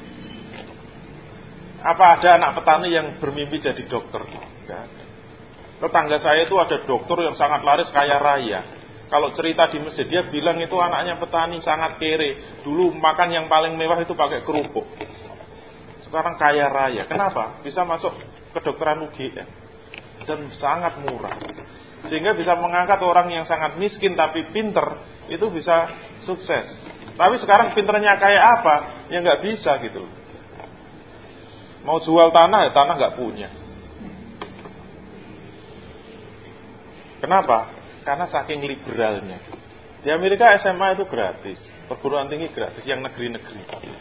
apa ada anak petani yang bermimpi jadi dokter? Enggak ada. Tetangga saya itu ada dokter yang sangat laris, kaya raya. Kalau cerita di masjid, dia bilang itu anaknya petani, sangat kere. Dulu makan yang paling mewah itu pakai kerupuk. Sekarang kaya raya. Kenapa? Bisa masuk kedokteran UGM. Dan sangat murah. Sehingga bisa mengangkat orang yang sangat miskin tapi pinter, itu bisa sukses. Tapi sekarang pinternya kayak apa? Ya nggak bisa gitu. Mau jual tanah, ya tanah nggak punya. Kenapa? Karena saking liberalnya. Di Amerika SMA itu gratis, perguruan tinggi gratis, yang negeri-negeri.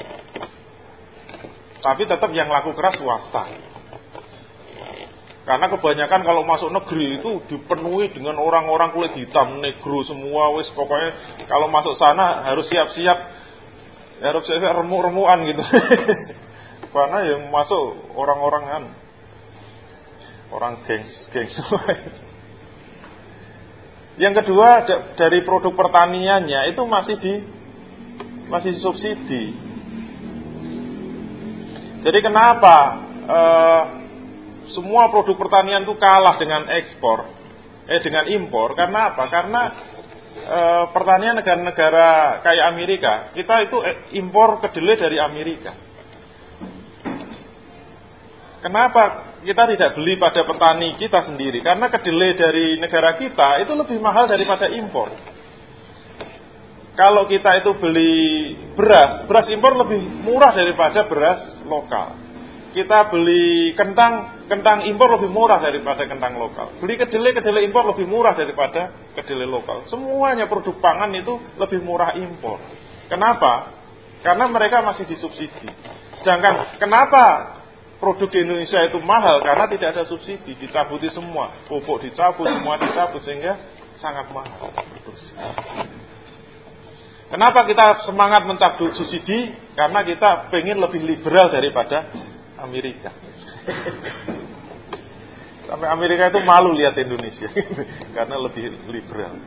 Tapi tetap yang laku keras swasta. Karena kebanyakan kalau masuk negeri itu dipenuhi dengan orang-orang kulit hitam, negro semua, wis pokoknya kalau masuk sana harus siap-siap remuk-remukan gitu. Karena yang masuk orang-orang orang gengs semua. Yang kedua, dari produk pertaniannya itu masih subsidi. Jadi kenapa semua produk pertanian itu kalah dengan dengan impor? Karena apa? Karena pertanian negara-negara kayak Amerika, kita itu impor kedelai dari Amerika. Kenapa kita tidak beli pada petani kita sendiri? Karena kedelai dari negara kita itu lebih mahal daripada impor. Kalau kita itu beli beras impor lebih murah daripada beras lokal. Kita beli kentang impor lebih murah daripada kentang lokal. Beli kedelai impor lebih murah daripada kedelai lokal. Semuanya produk pangan itu lebih murah impor. Kenapa? Karena mereka masih disubsidi. Sedangkan kenapa produk di Indonesia itu mahal? Karena tidak ada subsidi, dicabuti semua. Pupuk dicabut, semua dicabut, sehingga sangat mahal produksi. Kenapa kita semangat mencabut subsidi? Karena kita pengen lebih liberal daripada Amerika. Sampai Amerika itu malu lihat Indonesia karena lebih liberal.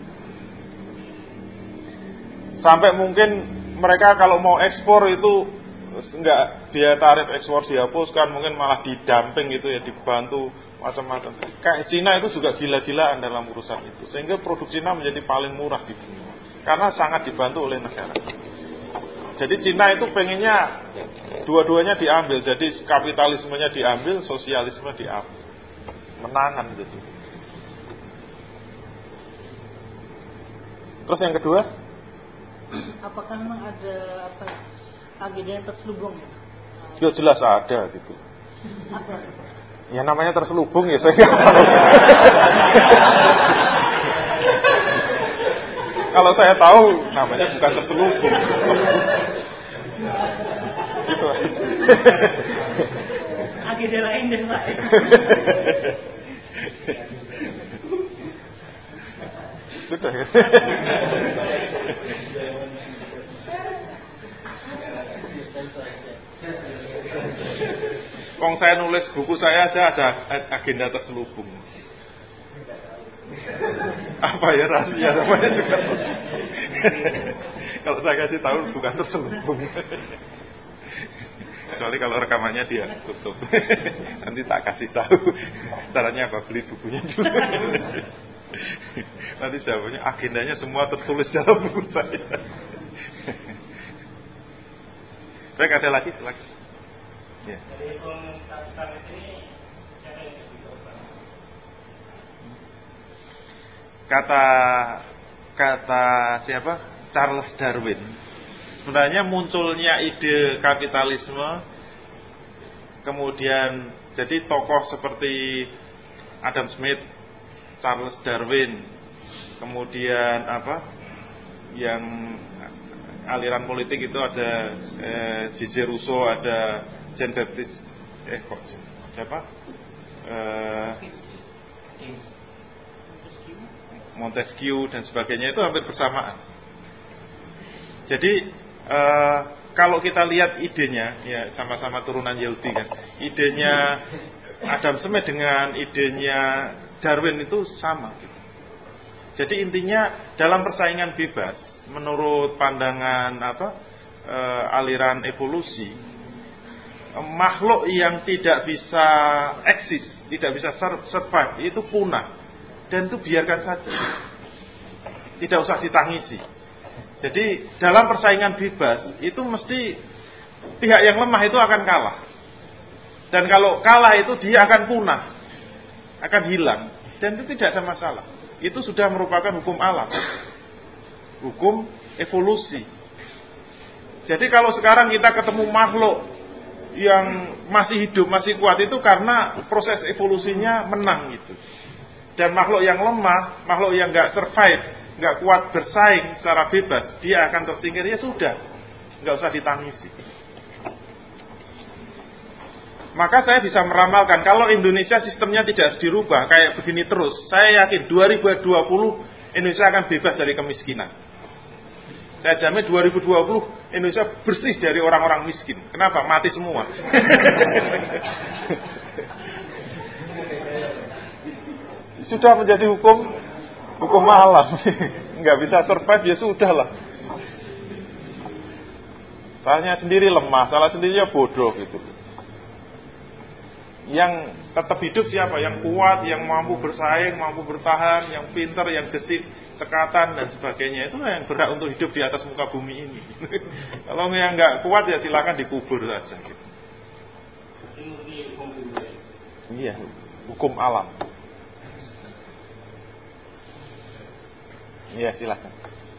Sampai mungkin mereka kalau mau ekspor itu enggak, dia tarif ekspor dihapuskan, mungkin malah didamping gitu ya, dibantu macam-macam. Kayak Cina itu juga gila-gilaan dalam urusan itu. Sehingga produk Cina menjadi paling murah di dunia karena sangat dibantu oleh negara. Jadi Cina itu pengennya dua-duanya diambil. Jadi kapitalismenya diambil, sosialisme diambil. Menangan gitu. Terus yang kedua? Apakah memang ada agenda yang terselubung ya? Ya jelas ada gitu. Apa? Ya namanya terselubung ya saya nggak tahu. Kalau saya tahu namanya bukan terselubung. Gitu. Agenda lain deh Pak. Sudah ya. Kong saya nulis buku saya aja ada agenda terselubung. Apa ya rahasia namanya juga. Kalau saya kasih tahu bukan terselubung. Kecuali kalau rekamannya dia tutup. Nanti tak kasih tahu. Caranya apa? Beli bukunya dulu. Nanti jawabannya agendanya semua tertulis dalam buku saya. Baik, ada lagi silakan. Ya. Dari komentar ini kata siapa? Charles Darwin. Sebenarnya munculnya ide kapitalisme, kemudian jadi tokoh seperti Adam Smith, Charles Darwin, kemudian yang aliran politik itu ada J.J. Rousseau, ada Jean Baptiste siapa? Montesquieu dan sebagainya itu hampir bersamaan. Jadi kalau kita lihat idenya, ya sama-sama turunan Yahudi kan. Idenya Adam Smith dengan idenya Darwin itu sama gitu. Jadi intinya dalam persaingan bebas menurut pandangan aliran evolusi, makhluk yang tidak bisa eksis, tidak bisa survive itu punah. Dan itu biarkan saja. Tidak usah ditangisi. Jadi dalam persaingan bebas itu mesti pihak yang lemah itu akan kalah. Dan kalau kalah itu dia akan punah, akan hilang. Dan itu tidak ada masalah. Itu sudah merupakan hukum alam, hukum evolusi. Jadi kalau sekarang kita ketemu makhluk yang masih hidup, masih kuat, itu karena proses evolusinya menang gitu. Dan makhluk yang lemah, makhluk yang nggak survive, nggak kuat bersaing secara bebas, dia akan tersingkir. Ya sudah, nggak usah ditangisi. Maka saya bisa meramalkan kalau Indonesia sistemnya tidak dirubah kayak begini terus, saya yakin 2020 Indonesia akan bebas dari kemiskinan. Saya jamin 2020 Indonesia bersih dari orang-orang miskin. Kenapa? Mati semua. Sudah menjadi hukum alam. Nggak bisa survive ya sudahlah. Salahnya sendiri lemah, salah sendirinya bodoh gitu. Yang tetap hidup siapa? Yang kuat, yang mampu bersaing, mampu bertahan, yang pintar, yang gesit, cekatan dan sebagainya. Itu yang berhak untuk hidup di atas muka bumi ini. Kalau yang nggak kuat ya silakan dikubur saja. Gitu. Iya, hukum alam. Iya silakan.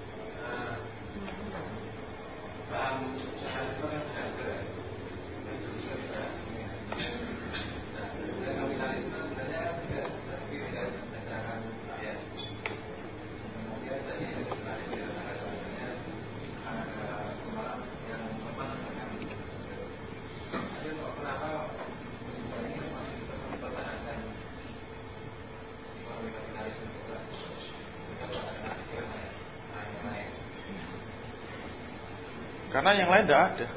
Karena yang lain tidak ada.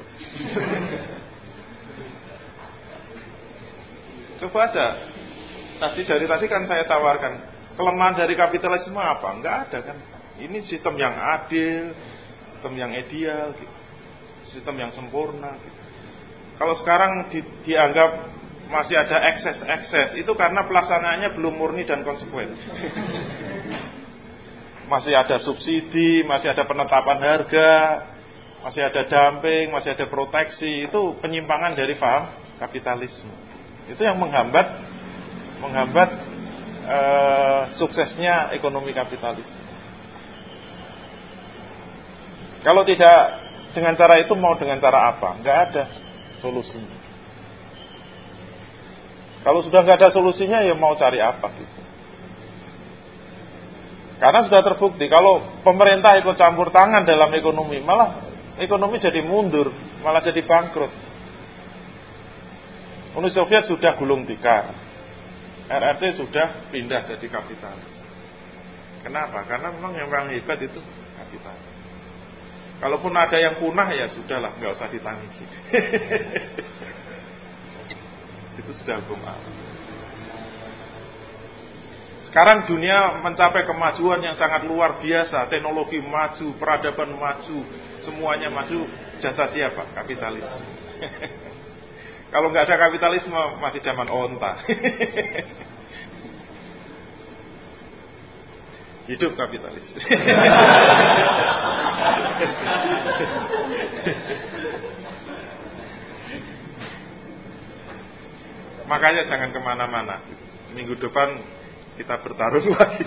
Coba aja. Dari tadi kan saya tawarkan kelemahan dari kapitalisme apa? Enggak ada kan. Ini sistem yang adil, sistem yang ideal, gitu. Sistem yang sempurna. Gitu. Kalau sekarang dianggap masih ada ekses, itu karena pelaksanaannya belum murni dan konsekuen. Masih ada subsidi, masih ada penetapan harga, masih ada dumping, masih ada proteksi. Itu penyimpangan dari paham kapitalisme. Itu yang menghambat suksesnya ekonomi kapitalisme. Kalau tidak dengan cara itu, mau dengan cara apa? Enggak ada solusinya. Kalau sudah nggak ada solusinya, ya mau cari apa gitu. Karena sudah terbukti kalau pemerintah ikut campur tangan dalam ekonomi, malah ekonomi jadi mundur, malah jadi bangkrut. Uni Soviet sudah gulung tikar, RRC sudah pindah jadi kapitalis. Kenapa? Karena memang yang paling hebat itu kapitalis. Kalaupun ada yang punah, ya sudahlah, nggak usah ditangisi. Itu sudah hukum alam. Sekarang dunia mencapai kemajuan yang sangat luar biasa. Teknologi maju, peradaban maju, semuanya maju. Jasa siapa? Kapitalis. Kalau nggak ada kapitalisme, masih zaman onta. Hidup kapitalis. Makanya jangan kemana-mana. Minggu depan kita bertarung lagi.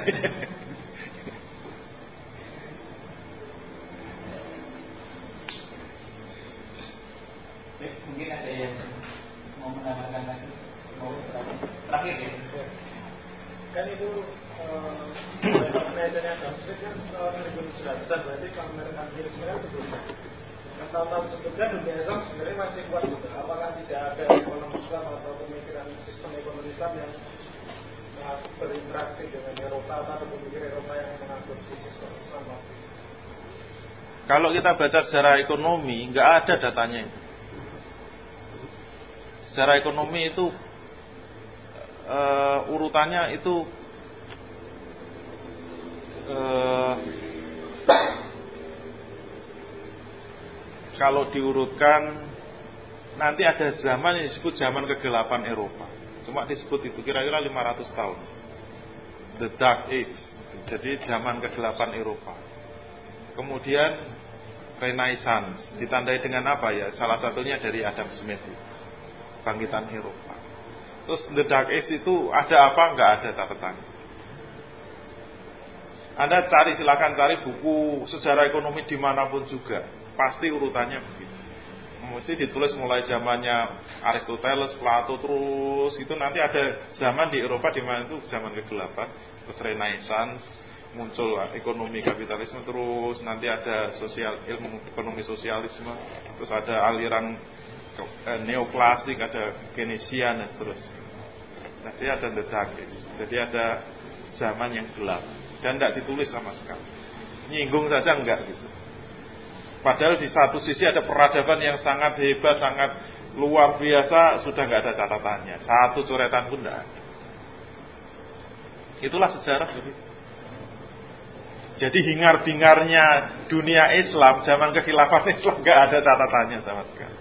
Mungkin ada yang mau menambahkan lagi, mau terakhir ya. Kan itu penelitiannya Adam Smith kan tahun 1900 berarti kalau Amerika kan sebelumnya. Nah, tahun-tahun sebelumnya dunia Islam sebenarnya masih kuat juga. Apakah tidak ada ekonomi Islam atau pemikiran sistem ekonomi Islam yang berinteraksi dengan Eropa atau pemikir Eropa yang mengadopsi sistem Islam? Kalau kita baca sejarah ekonomi, nggak ada datanya itu. Secara ekonomi itu urutannya itu kalau diurutkan nanti ada zaman yang disebut zaman kegelapan Eropa. Cuma disebut itu kira-kira 500 tahun. The Dark Age. Jadi zaman kegelapan Eropa. Kemudian Renaissance ditandai dengan apa ya? Salah satunya dari Adam Smith. Bangkitan Eropa. Terus The Dark Age itu ada apa? Enggak ada catatan. Anda silakan cari buku sejarah ekonomi dimanapun juga, pasti urutannya begitu. Mesti ditulis mulai zamannya Aristoteles, Plato, terus itu nanti ada zaman di Eropa di mana itu zaman kegelapan, terus Renaissance, muncul ekonomi kapitalisme, terus nanti ada ilmu ekonomi sosialisme, terus ada aliran neoklasik, ada Keynesian dan seterusnya. Jadi ada The Dark Age. Jadi ada zaman yang gelap dan tidak ditulis sama sekali. Nyinggung saja enggak gitu. Padahal di satu sisi ada peradaban yang sangat hebat, sangat luar biasa, sudah enggak ada catatannya. Satu coretan pun enggak ada. Itulah sejarah gitu. Jadi hingar-bingarnya dunia Islam, zaman kekhilafan Islam enggak ada catatannya sama sekali.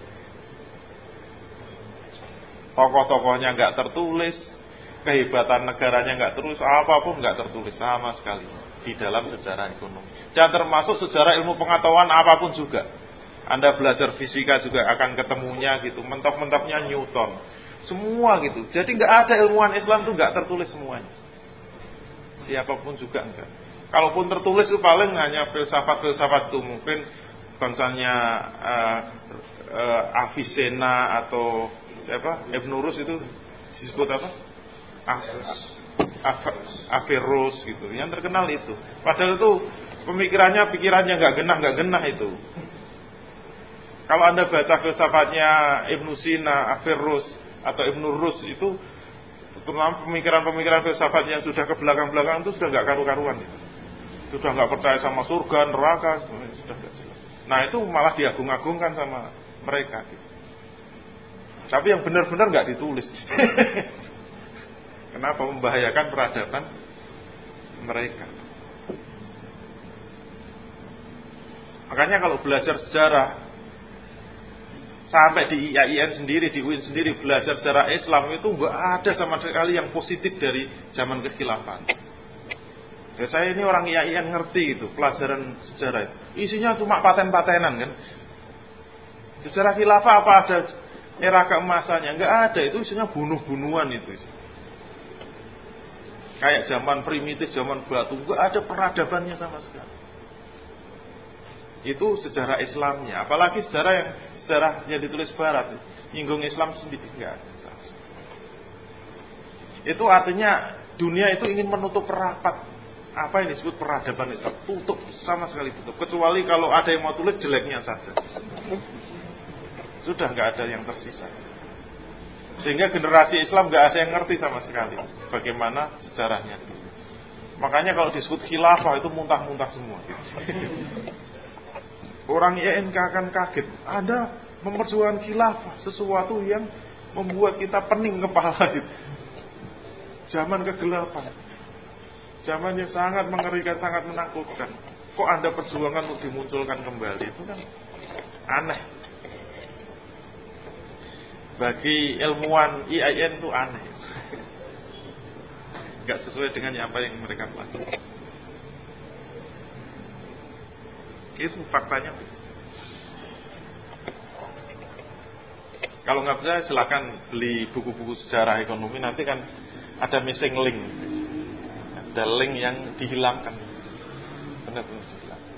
Tokoh-tokohnya enggak tertulis, kehebatan negaranya enggak tertulis, apapun enggak tertulis sama sekali di dalam sejarah ekonomi. Dan termasuk sejarah ilmu pengetahuan apapun juga. Anda belajar fisika juga akan ketemunya gitu, mentok-mentoknya Newton. Semua gitu. Jadi enggak ada ilmuwan Islam itu enggak tertulis semuanya. Siapapun juga enggak. Kalaupun tertulis itu paling hanya filsafat-filsafat itu, mungkin bangsanya Avicenna atau siapa? Ibn Rus itu disebut apa? Averroes gitu. Yang terkenal itu. Padahal itu pikirannya nggak genah itu. Kalau Anda baca filsafatnya Ibn Sina, Averroes atau Ibn Rus itu, terutama pemikiran-pemikiran filsafat yang sudah ke belakang-belakang itu sudah nggak karu-karuan itu. Sudah nggak percaya sama surga, neraka, sudah nggak jelas. Nah itu malah diagung-agungkan sama mereka gitu. Tapi yang benar-benar nggak ditulis. Kenapa? Membahayakan peradaban mereka. Makanya kalau belajar sejarah, sampai di IAIN sendiri, di UIN sendiri belajar sejarah Islam itu nggak ada sama sekali yang positif dari zaman kekhilafan. Ya, saya ini orang IAIN ngerti itu pelajaran sejarah itu. Isinya cuma paten-patenan kan. Sejarah khilafah apa ada era keemasannya? Enggak ada, itu isinya bunuh-bunuhan itu. Kayak zaman primitif, zaman batu, enggak ada peradabannya sama sekali. Itu sejarah Islamnya, apalagi sejarah yang ditulis Barat, nyinggung Islam sendiri enggak ada. Itu artinya dunia itu ingin menutup rapat apa yang disebut peradaban Islam. Tutup, sama sekali tutup. Kecuali kalau ada yang mau tulis jeleknya saja. Sudah nggak ada yang tersisa. Sehingga generasi Islam nggak ada yang ngerti sama sekali bagaimana sejarahnya. Makanya kalau disebut khilafah itu muntah-muntah semua. Orang INK akan kaget. Ada memperjuangkan khilafah, sesuatu yang membuat kita pening kepala gitu. Zaman kegelapan, zaman yang sangat mengerikan, sangat menakutkan. Kok Anda perjuangan untuk dimunculkan kembali? Itu kan aneh. Bagi ilmuwan IAIN itu aneh. Gak sesuai dengan apa yang mereka pelajari. Itu faktanya. Kalau nggak bisa silakan beli buku-buku sejarah ekonomi. Nanti kan ada missing link, ada link yang dihilangkan, benar-benar dihilangkan.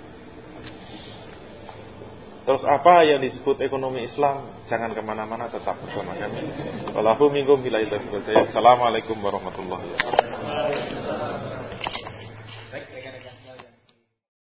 Terus apa yang disebut ekonomi Islam? Jangan kemana-mana, tetap bersama kami. Wallahu minkum bila itu. Assalamualaikum warahmatullahi wabarakatuh.